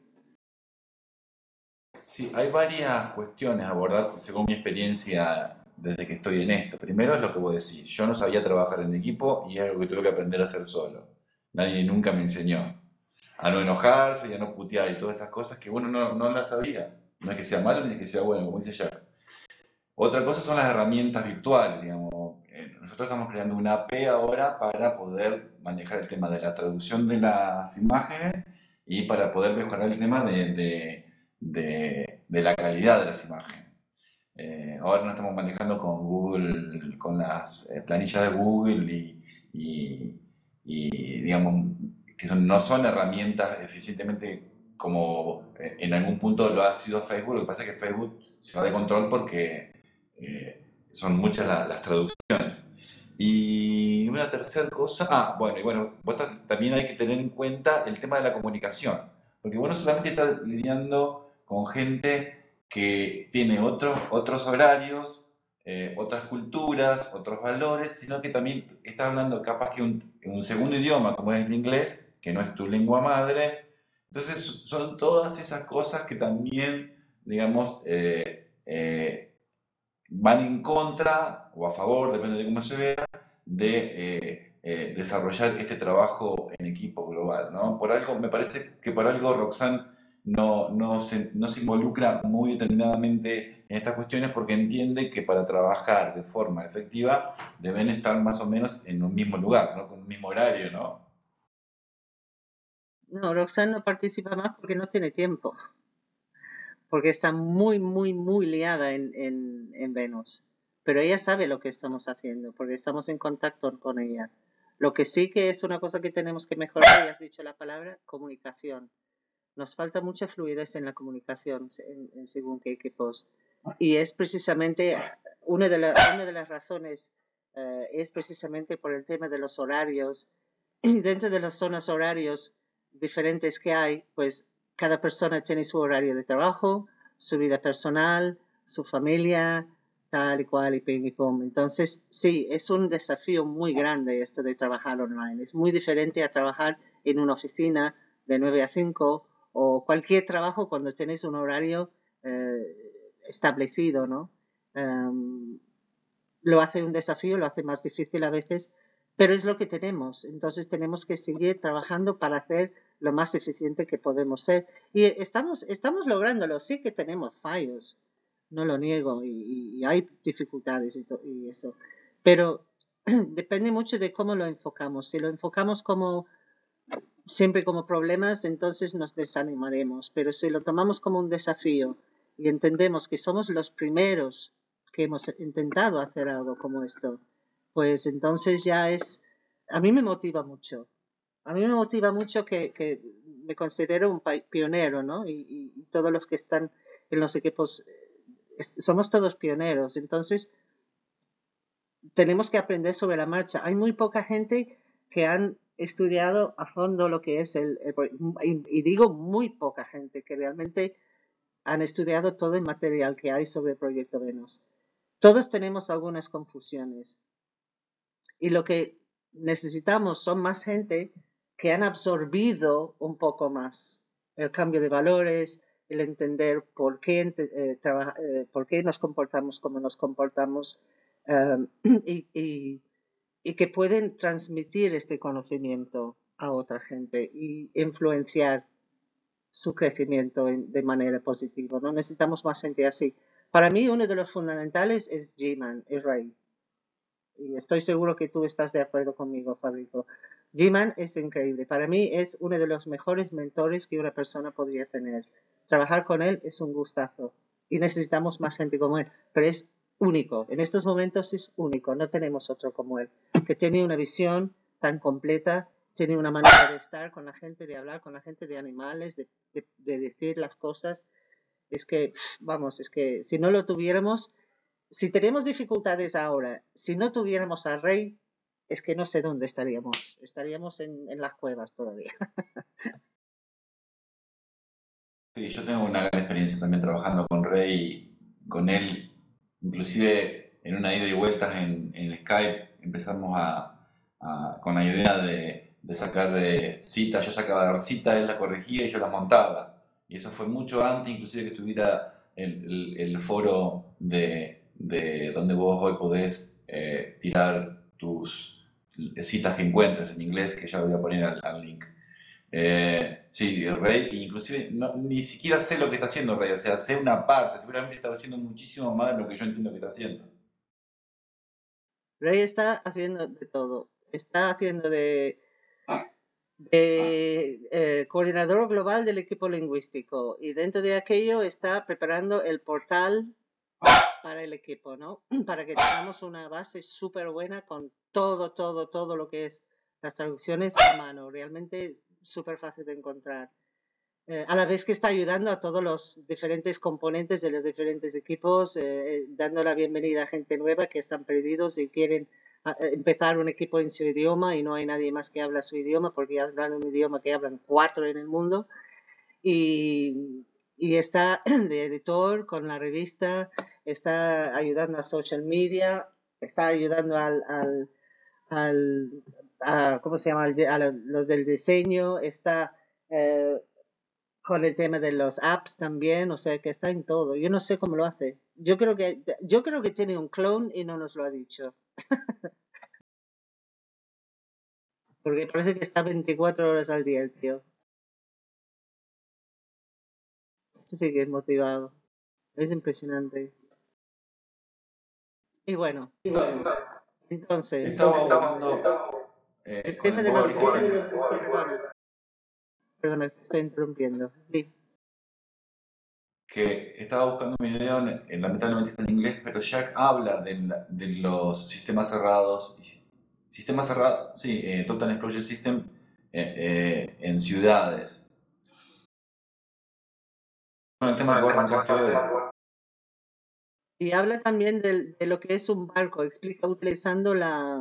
sí, hay varias cuestiones a abordar según mi experiencia desde que estoy en esto. Primero es lo que vos decís. Yo no sabía trabajar en equipo y es algo que tuve que aprender a hacer solo. Nadie nunca me enseñó a no enojarse y a no putear y todas esas cosas que uno no las sabía. No es que sea malo ni que sea bueno, como dice Jack. Otra cosa son las herramientas virtuales, digamos. Nosotros estamos creando una AP ahora para poder manejar el tema de la traducción de las imágenes y para poder mejorar el tema de la calidad de las imágenes. Ahora nos estamos manejando con Google, con las planillas de Google digamos que no son herramientas eficientemente como en algún punto lo ha sido Facebook. Lo que pasa es que Facebook se va de control porque son muchas las traducciones. Y una tercera cosa, bueno, también hay que tener en cuenta el tema de la comunicación, porque bueno, solamente está lidiando con gente que tiene otros horarios, otras culturas, otros valores, sino que también está hablando capaz que un segundo idioma como es el inglés, que no es tu lengua madre. Entonces son todas esas cosas que también, digamos, van en contra o a favor, depende de cómo se vea, de desarrollar este trabajo en equipo global, ¿no? Por algo, me parece que por algo Roxanne no se involucra muy determinadamente en estas cuestiones porque entiende que para trabajar de forma efectiva deben estar más o menos en un mismo lugar, ¿no? Con un mismo horario, ¿no?
No, Roxanne no participa más porque no tiene tiempo, porque está muy, muy, muy liada en Venus. Pero ella sabe lo que estamos haciendo, porque estamos en contacto con ella. Lo que sí que es una cosa que tenemos que mejorar, ya has dicho la palabra, comunicación. Nos falta mucha fluidez en la comunicación en según qué equipos. Y es precisamente una de las razones, es precisamente por el tema de los horarios. Y dentro de las zonas horarios diferentes que hay, pues cada persona tiene su horario de trabajo, su vida personal, su familia, tal y cual, y ping y pum. Entonces, sí, es un desafío muy grande esto de trabajar online. Es muy diferente a trabajar en una oficina de 9 a 5 o cualquier trabajo cuando tienes un horario establecido, ¿no? Lo hace un desafío, lo hace más difícil a veces, pero es lo que tenemos. Entonces tenemos que seguir trabajando para hacer lo más eficiente que podemos ser. Y estamos lográndolo. Sí que tenemos fallos, no lo niego, y hay dificultades y eso. Pero depende mucho de cómo lo enfocamos. Si lo enfocamos como siempre como problemas, entonces nos desanimaremos. Pero si lo tomamos como un desafío y entendemos que somos los primeros que hemos intentado hacer algo como esto, pues entonces ya es, a mí me motiva mucho. A mí me motiva mucho que me considero un pionero, ¿no? Y todos los que están en los equipos, somos todos pioneros. Entonces, tenemos que aprender sobre la marcha. Hay muy poca gente que han estudiado a fondo lo que es y digo muy poca gente que realmente han estudiado todo el material que hay sobre el proyecto Venus. Todos tenemos algunas confusiones y lo que necesitamos son más gente que han absorbido un poco más el cambio de valores, el entender por qué nos comportamos como nos comportamos y que pueden transmitir este conocimiento a otra gente y influenciar su crecimiento de manera positiva, ¿no? Necesitamos más gente así. Para mí, uno de los fundamentales es G-Man, es Ray. Y estoy seguro que tú estás de acuerdo conmigo, Fabrico. G-Man es increíble. Para mí es uno de los mejores mentores que una persona podría tener. Trabajar con él es un gustazo. Y necesitamos más gente como él. Pero es único. En estos momentos es único. No tenemos otro como él. Que tiene una visión tan completa, tiene una manera de estar con la gente, de hablar con la gente, de animales, de decir las cosas. Es que, vamos, es que si no lo tuviéramos, si tenemos dificultades ahora, si no tuviéramos al rey, es que no sé dónde estaríamos. Estaríamos en las cuevas todavía.
Sí, yo tengo una gran experiencia también trabajando con Rey, con él, inclusive en una ida y vueltas en Skype empezamos con la idea de sacar citas, yo sacaba la cita, él la corregía y yo la montaba. Y eso fue mucho antes, inclusive que estuviera el foro de donde vos hoy podés tirar tus citas que encuentres en inglés, que ya voy a poner al link. Sí, Rey, inclusive ni siquiera sé lo que está haciendo Rey, o sea, sé una parte, seguramente está haciendo muchísimo más de lo que yo entiendo que está haciendo.
Rey está haciendo de todo. Está haciendo de coordinador global del equipo lingüístico y dentro de aquello está preparando el portal para el equipo, ¿no? Para que tengamos una base súper buena con todo lo que es las traducciones a mano. Realmente es súper fácil de encontrar. A la vez que está ayudando a todos los diferentes componentes de los diferentes equipos, dando la bienvenida a gente nueva que están perdidos y quieren empezar un equipo en su idioma y no hay nadie más que habla su idioma porque hablan un idioma que hablan 4 en el mundo. Y está de editor con la revista, está ayudando a social media, está ayudando ¿cómo se llama? Los del diseño, está con el tema de los apps también, o sea que está en todo. Yo no sé cómo lo hace. Yo creo que tiene un clone y no nos lo ha dicho. Porque parece que está 24 horas al día el tío. Sí que es motivado. Es impresionante. Y bueno, entonces,
Estaba buscando
el
con
tema
el
de los
PowerPoint
sistemas. Perdona, te estoy interrumpiendo. Sí.
que estaba buscando un video, lamentablemente está en inglés, pero Jack habla de los sistemas cerrados, sí, Total Explosion System en ciudades. Con el tema que vos arrancaste hoy.
Y habla también de lo que es un barco. Explica utilizando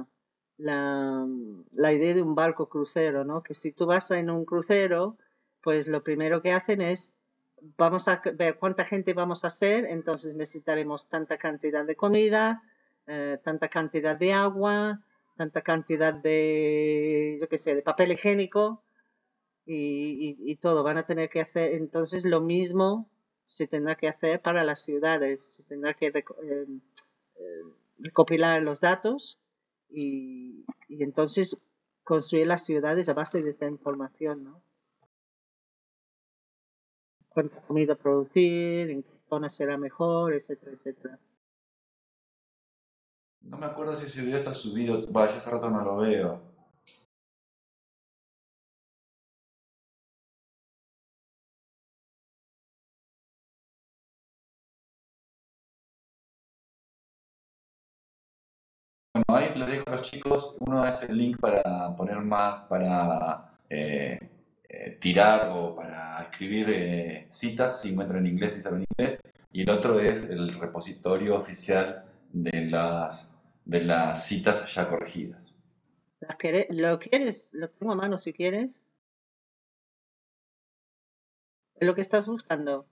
la idea de un barco crucero, ¿no? Que si tú vas en un crucero, pues lo primero que hacen es, vamos a ver cuánta gente vamos a hacer, entonces necesitaremos tanta cantidad de comida, tanta cantidad de agua, tanta cantidad de, yo qué sé, de papel higiénico y todo. Van a tener que hacer, entonces lo mismo se tendrá que hacer para las ciudades, se tendrá que recopilar los datos y entonces construir las ciudades a base de esta información, ¿no? Cuánta comida producir, en qué zona será mejor, etcétera, etcétera.
No me acuerdo si ese video está subido, vaya, hace rato no lo veo. ahí les dejo a los chicos. Uno es el link para poner más, para tirar o para escribir citas, si encuentran en inglés y saben inglés. Y el otro es el repositorio oficial de las citas ya corregidas.
¿Lo quieres? Lo tengo a mano si quieres. Es lo que estás buscando.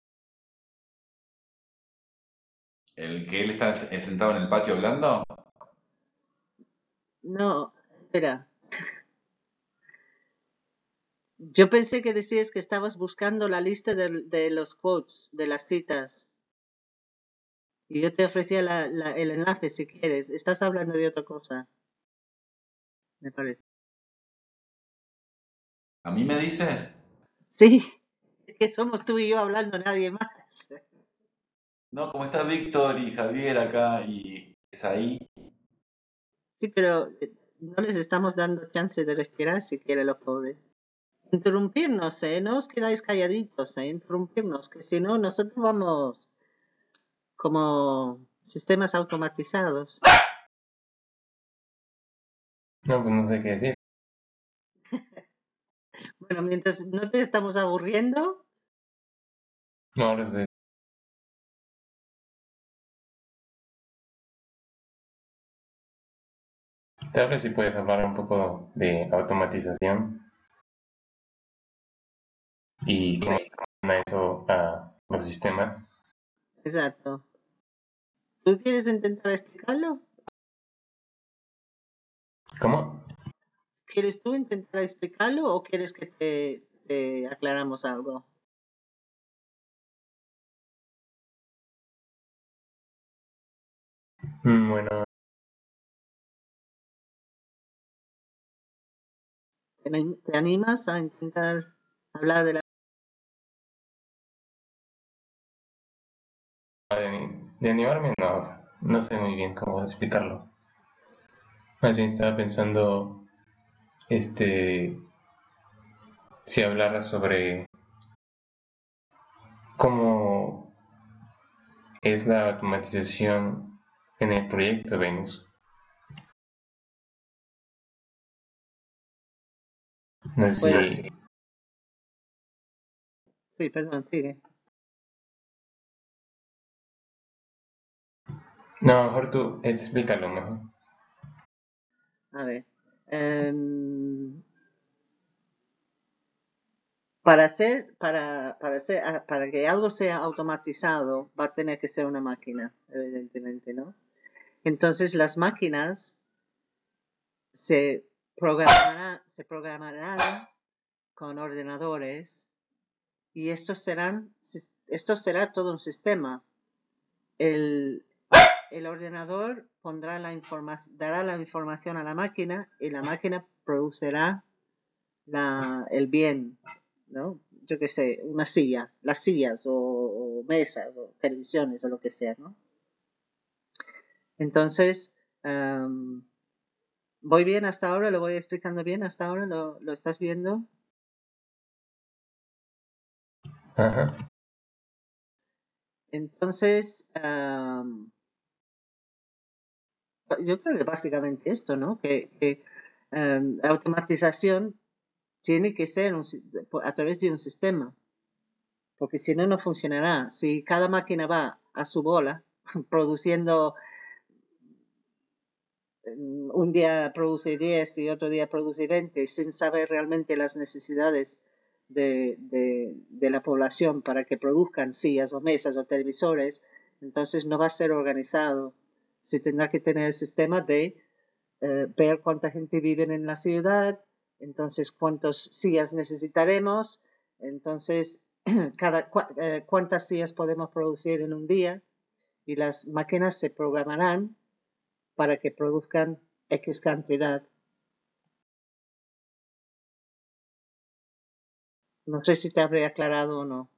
¿El que él está sentado en el patio hablando?
No, espera. Yo pensé que decías que estabas buscando la lista de los quotes, de las citas. Y yo te ofrecía el enlace si quieres. Estás hablando de otra cosa, me parece.
¿A mí me dices?
Sí, es que somos tú y yo hablando, nadie más.
No, como está Víctor y Javier acá y Isaí.
Sí, pero no les estamos dando chance de respirar si quieren los pobres. Interrumpirnos, no os quedáis calladitos, interrumpirnos, que si no nosotros vamos como sistemas automatizados.
No, pues no sé qué decir.
Bueno, mientras no te estamos aburriendo,
No, ahora sé. Tal vez si puedes hablar un poco de automatización y cómo funciona eso a los sistemas.
exacto. ¿Tú quieres intentar explicarlo?
¿Cómo?
¿Quieres tú intentar explicarlo o quieres que te aclaramos algo?
Bueno,
¿Te animas a intentar hablar de la...
de animarme no sé muy bien cómo explicarlo. Más bien estaba pensando, si hablara sobre cómo es la automatización en el proyecto Venus. No sé
Pues,
si...
sí, perdón, sigue.
No, mejor tú explícalo mejor.
A ver. Para que algo sea automatizado, va a tener que ser una máquina, evidentemente, ¿no? Entonces las máquinas se programarán con ordenadores y esto será todo un sistema. El ordenador dará la información a la máquina y la máquina producirá el bien, ¿no? Yo qué sé, una silla, las sillas o mesas o televisiones o lo que sea, ¿no? Entonces, ¿voy bien hasta ahora? ¿Lo voy explicando bien hasta ahora? ¿Lo estás viendo?
Ajá.
Entonces, yo creo que básicamente esto, ¿no? Que la automatización tiene que ser a través de un sistema, porque si no, no funcionará. Si cada máquina va a su bola, produciendo, un día produce 10 y otro día produce 20, sin saber realmente las necesidades de la población para que produzcan sillas o mesas o televisores, entonces no va a ser organizado. Se tendrá que tener el sistema de ver cuánta gente vive en la ciudad, entonces cuántas sillas necesitaremos, entonces cuántas sillas podemos producir en un día y las máquinas se programarán para que produzcan X cantidad. No sé si te habré aclarado o no.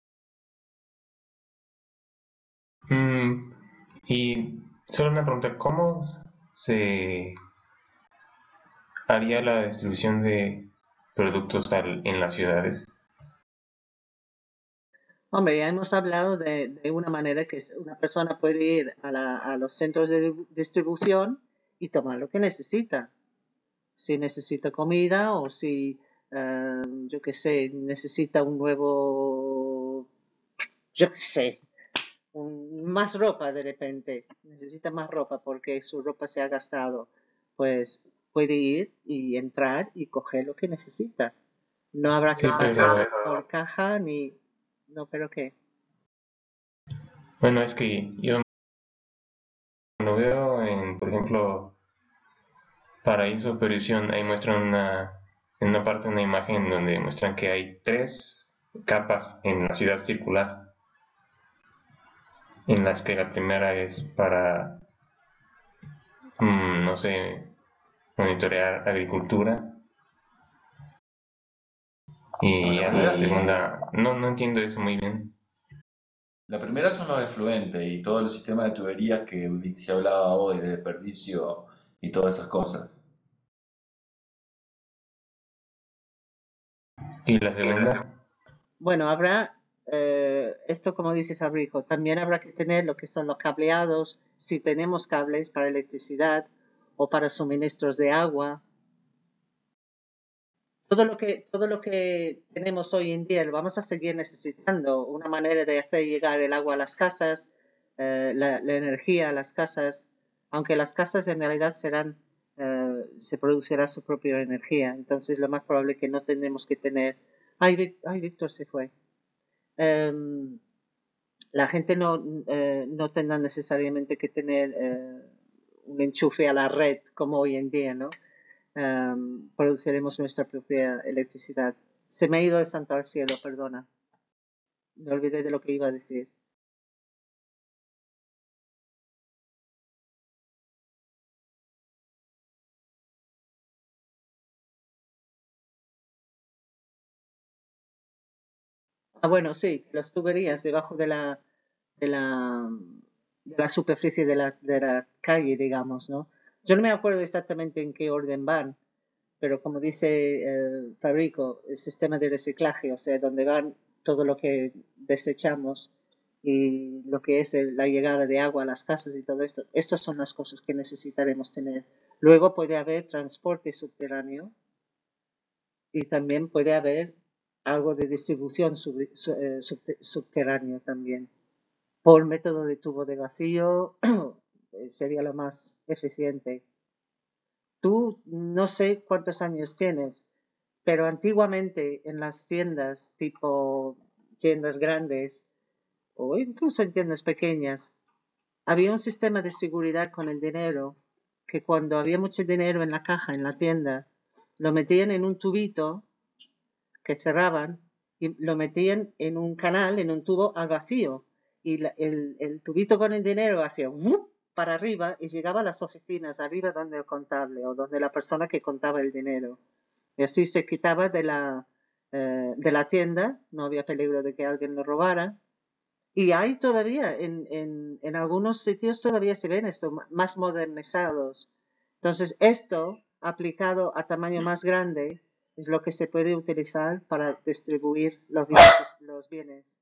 Y solo una pregunta, ¿cómo se haría la distribución de productos en las ciudades?
Hombre, ya hemos hablado de una manera que una persona puede ir a los centros de distribución y toma lo que necesita. Si necesita comida o si, yo qué sé, necesita un nuevo, yo qué sé, más ropa de repente, necesita más ropa porque su ropa se ha gastado, pues puede ir y entrar y coger lo que necesita. No habrá que
Sí,
pasar
pero
por caja ni... No, pero ¿qué?
bueno, es que yo no veo por ejemplo, Paraíso Perdición, ahí muestran en una parte una imagen donde muestran que hay tres capas en la ciudad circular, en las que la primera es para, no sé, monitorear agricultura,
No,
y
la
ya la
primera,
segunda, no entiendo eso muy bien.
la primera son los efluentes y todos los sistemas de tuberías que se hablaba hoy de desperdicio y todas esas cosas.
Y la segunda,
Bueno, habrá, esto como dice Fabrico, también habrá que tener lo que son los cableados, si tenemos cables para electricidad o para suministros de agua. Todo lo que tenemos hoy en día lo vamos a seguir necesitando. Una manera de hacer llegar el agua a las casas, la energía a las casas, aunque las casas en realidad se producirá su propia energía. Entonces lo más probable es que no tendremos que tener... Ay, Víctor se fue. Em, la gente no tendrá necesariamente que tener un enchufe a la red como hoy en día, ¿no? Produciremos nuestra propia electricidad. Se me ha ido de santo al cielo, perdona. Me olvidé de lo que iba a decir. Bueno, sí, las tuberías debajo de la, de la superficie de la calle, digamos, ¿no? Yo no me acuerdo exactamente en qué orden van, pero como dice Fabrico, el sistema de reciclaje, o sea, donde van todo lo que desechamos y lo que es la llegada de agua a las casas y todo esto, estas son las cosas que necesitaremos tener. Luego puede haber transporte subterráneo y también puede haber algo de distribución subterráneo también. Por método de tubo de vacío sería lo más eficiente. Tú no sé cuántos años tienes, pero antiguamente en las tiendas, tipo tiendas grandes o incluso en tiendas pequeñas, había un sistema de seguridad con el dinero que cuando había mucho dinero en la caja, en la tienda, lo metían en un tubito que cerraban y lo metían en un canal, en un tubo al vacío. Y el tubito con el dinero hacía ¡vup! Para arriba y llegaba a las oficinas, arriba donde el contable o donde la persona que contaba el dinero. Y así se quitaba de la tienda, no había peligro de que alguien lo robara. Y hay todavía, en algunos sitios todavía se ven esto, más modernizados. Entonces, esto aplicado a tamaño más grande es lo que se puede utilizar para distribuir los bienes.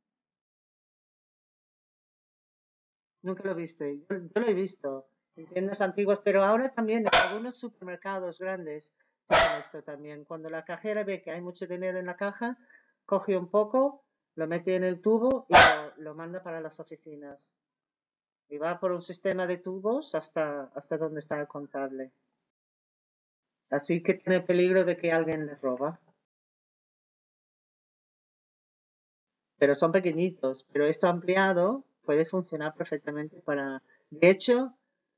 Nunca lo viste. Yo lo he visto en tiendas antiguas, pero ahora también en algunos supermercados grandes tienen esto también. Cuando la cajera ve que hay mucho dinero en la caja, coge un poco, lo mete en el tubo y lo manda para las oficinas. Y va por un sistema de tubos hasta donde está el contable. Así que tiene peligro de que alguien le roba. Pero son pequeñitos. Pero esto ampliado puede funcionar perfectamente para... De hecho,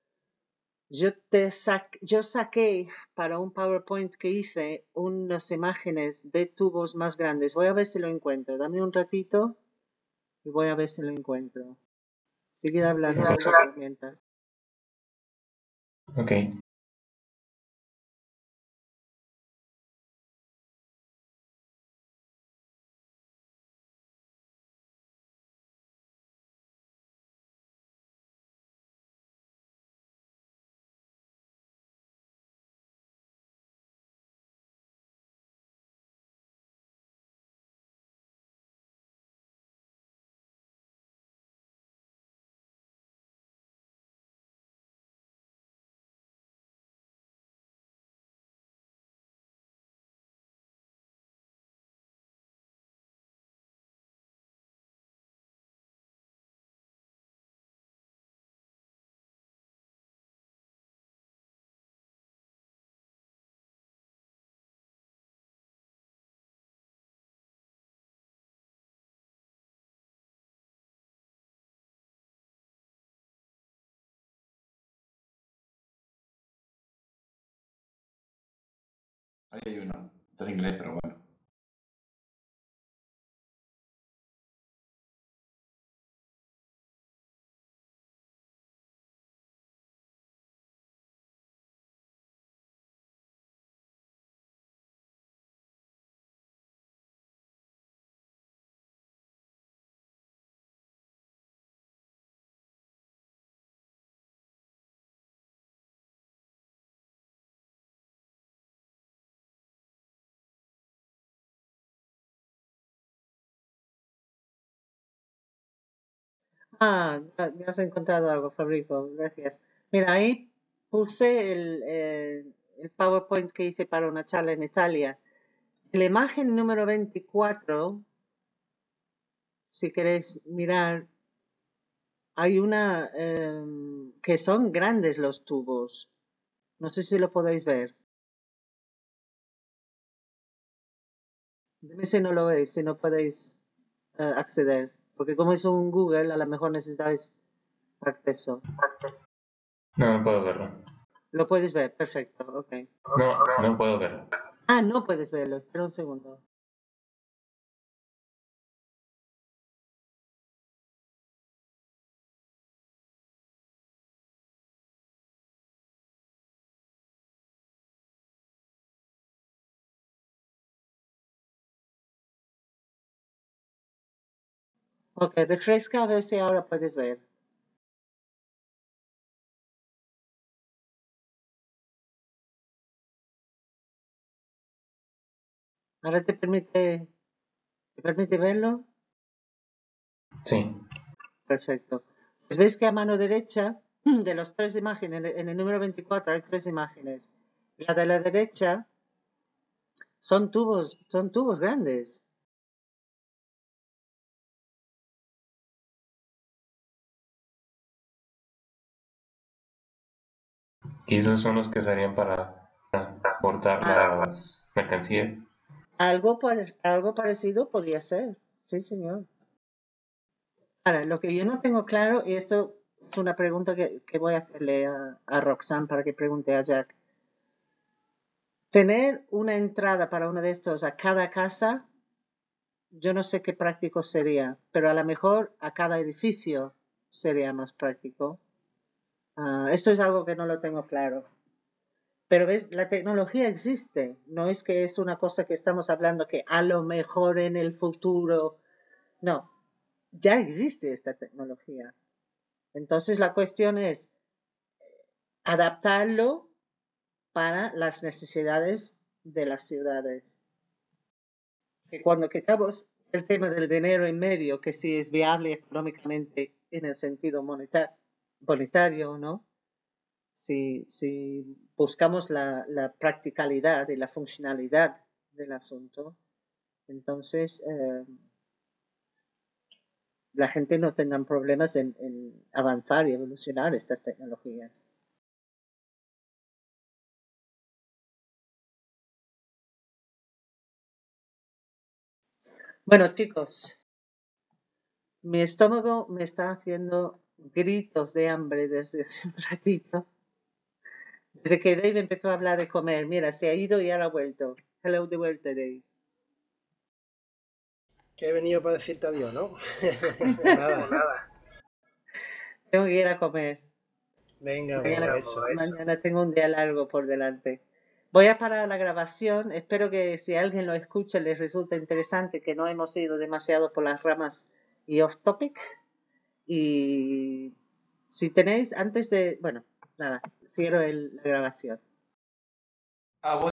yo saqué para un PowerPoint que hice unas imágenes de tubos más grandes. Voy a ver si lo encuentro. Dame un ratito y voy a ver si lo encuentro. Sigue hablando mientras.
ok.
Ahí hay uno. Está en inglés, pero bueno.
Ya has encontrado algo, Fabrico, gracias. Mira, ahí puse el PowerPoint que hice para una charla en Italia. La imagen número 24, si queréis mirar, hay una que son grandes los tubos. No sé si lo podéis ver. Dime si no lo veis, si no podéis acceder. Porque como es un Google, a lo mejor necesitáis acceso.
No, no puedo verlo.
Lo puedes ver, perfecto, ok.
No, no puedo verlo.
No puedes verlo, espera un segundo. Ok, refresca a ver si ahora puedes ver. ¿Ahora te permite verlo?
Sí.
Perfecto. Pues ves que a mano derecha, de las tres imágenes, en el número 24 hay tres imágenes. La de la derecha son tubos grandes.
Y esos son los que usarían para transportar las mercancías.
Algo parecido podría ser. Sí, señor. Ahora, lo que yo no tengo claro, y esto es una pregunta que voy a hacerle a Roxanne para que pregunte a Jack. Tener una entrada para uno de estos a cada casa, yo no sé qué práctico sería, pero a lo mejor a cada edificio sería más práctico. Esto es algo que no lo tengo claro. Pero ves, la tecnología existe. No es que es una cosa que estamos hablando que a lo mejor en el futuro. No, ya existe esta tecnología. Entonces la cuestión es adaptarlo para las necesidades de las ciudades. Que cuando quitamos el tema del dinero en medio, que si es viable económicamente en el sentido monetario, ¿no? Si buscamos la practicalidad y la funcionalidad del asunto, entonces la gente no tendrá problemas en avanzar y evolucionar estas tecnologías. Bueno, chicos, mi estómago me está haciendo gritos de hambre desde hace un ratito. Desde que Dave empezó a hablar de comer, mira, se ha ido y ahora ha vuelto. Hello de vuelta, Dave.
Que he venido para decirte adiós, ¿no? Nada.
Tengo que ir a comer.
Venga,
Mañana,
pues eso.
mañana tengo un día largo por delante. Voy a parar la grabación. Espero que si alguien lo escucha les resulte interesante, que no hemos ido demasiado por las ramas y off topic. Y si tenéis, antes de, bueno, nada, cierro la grabación.
Ah, vos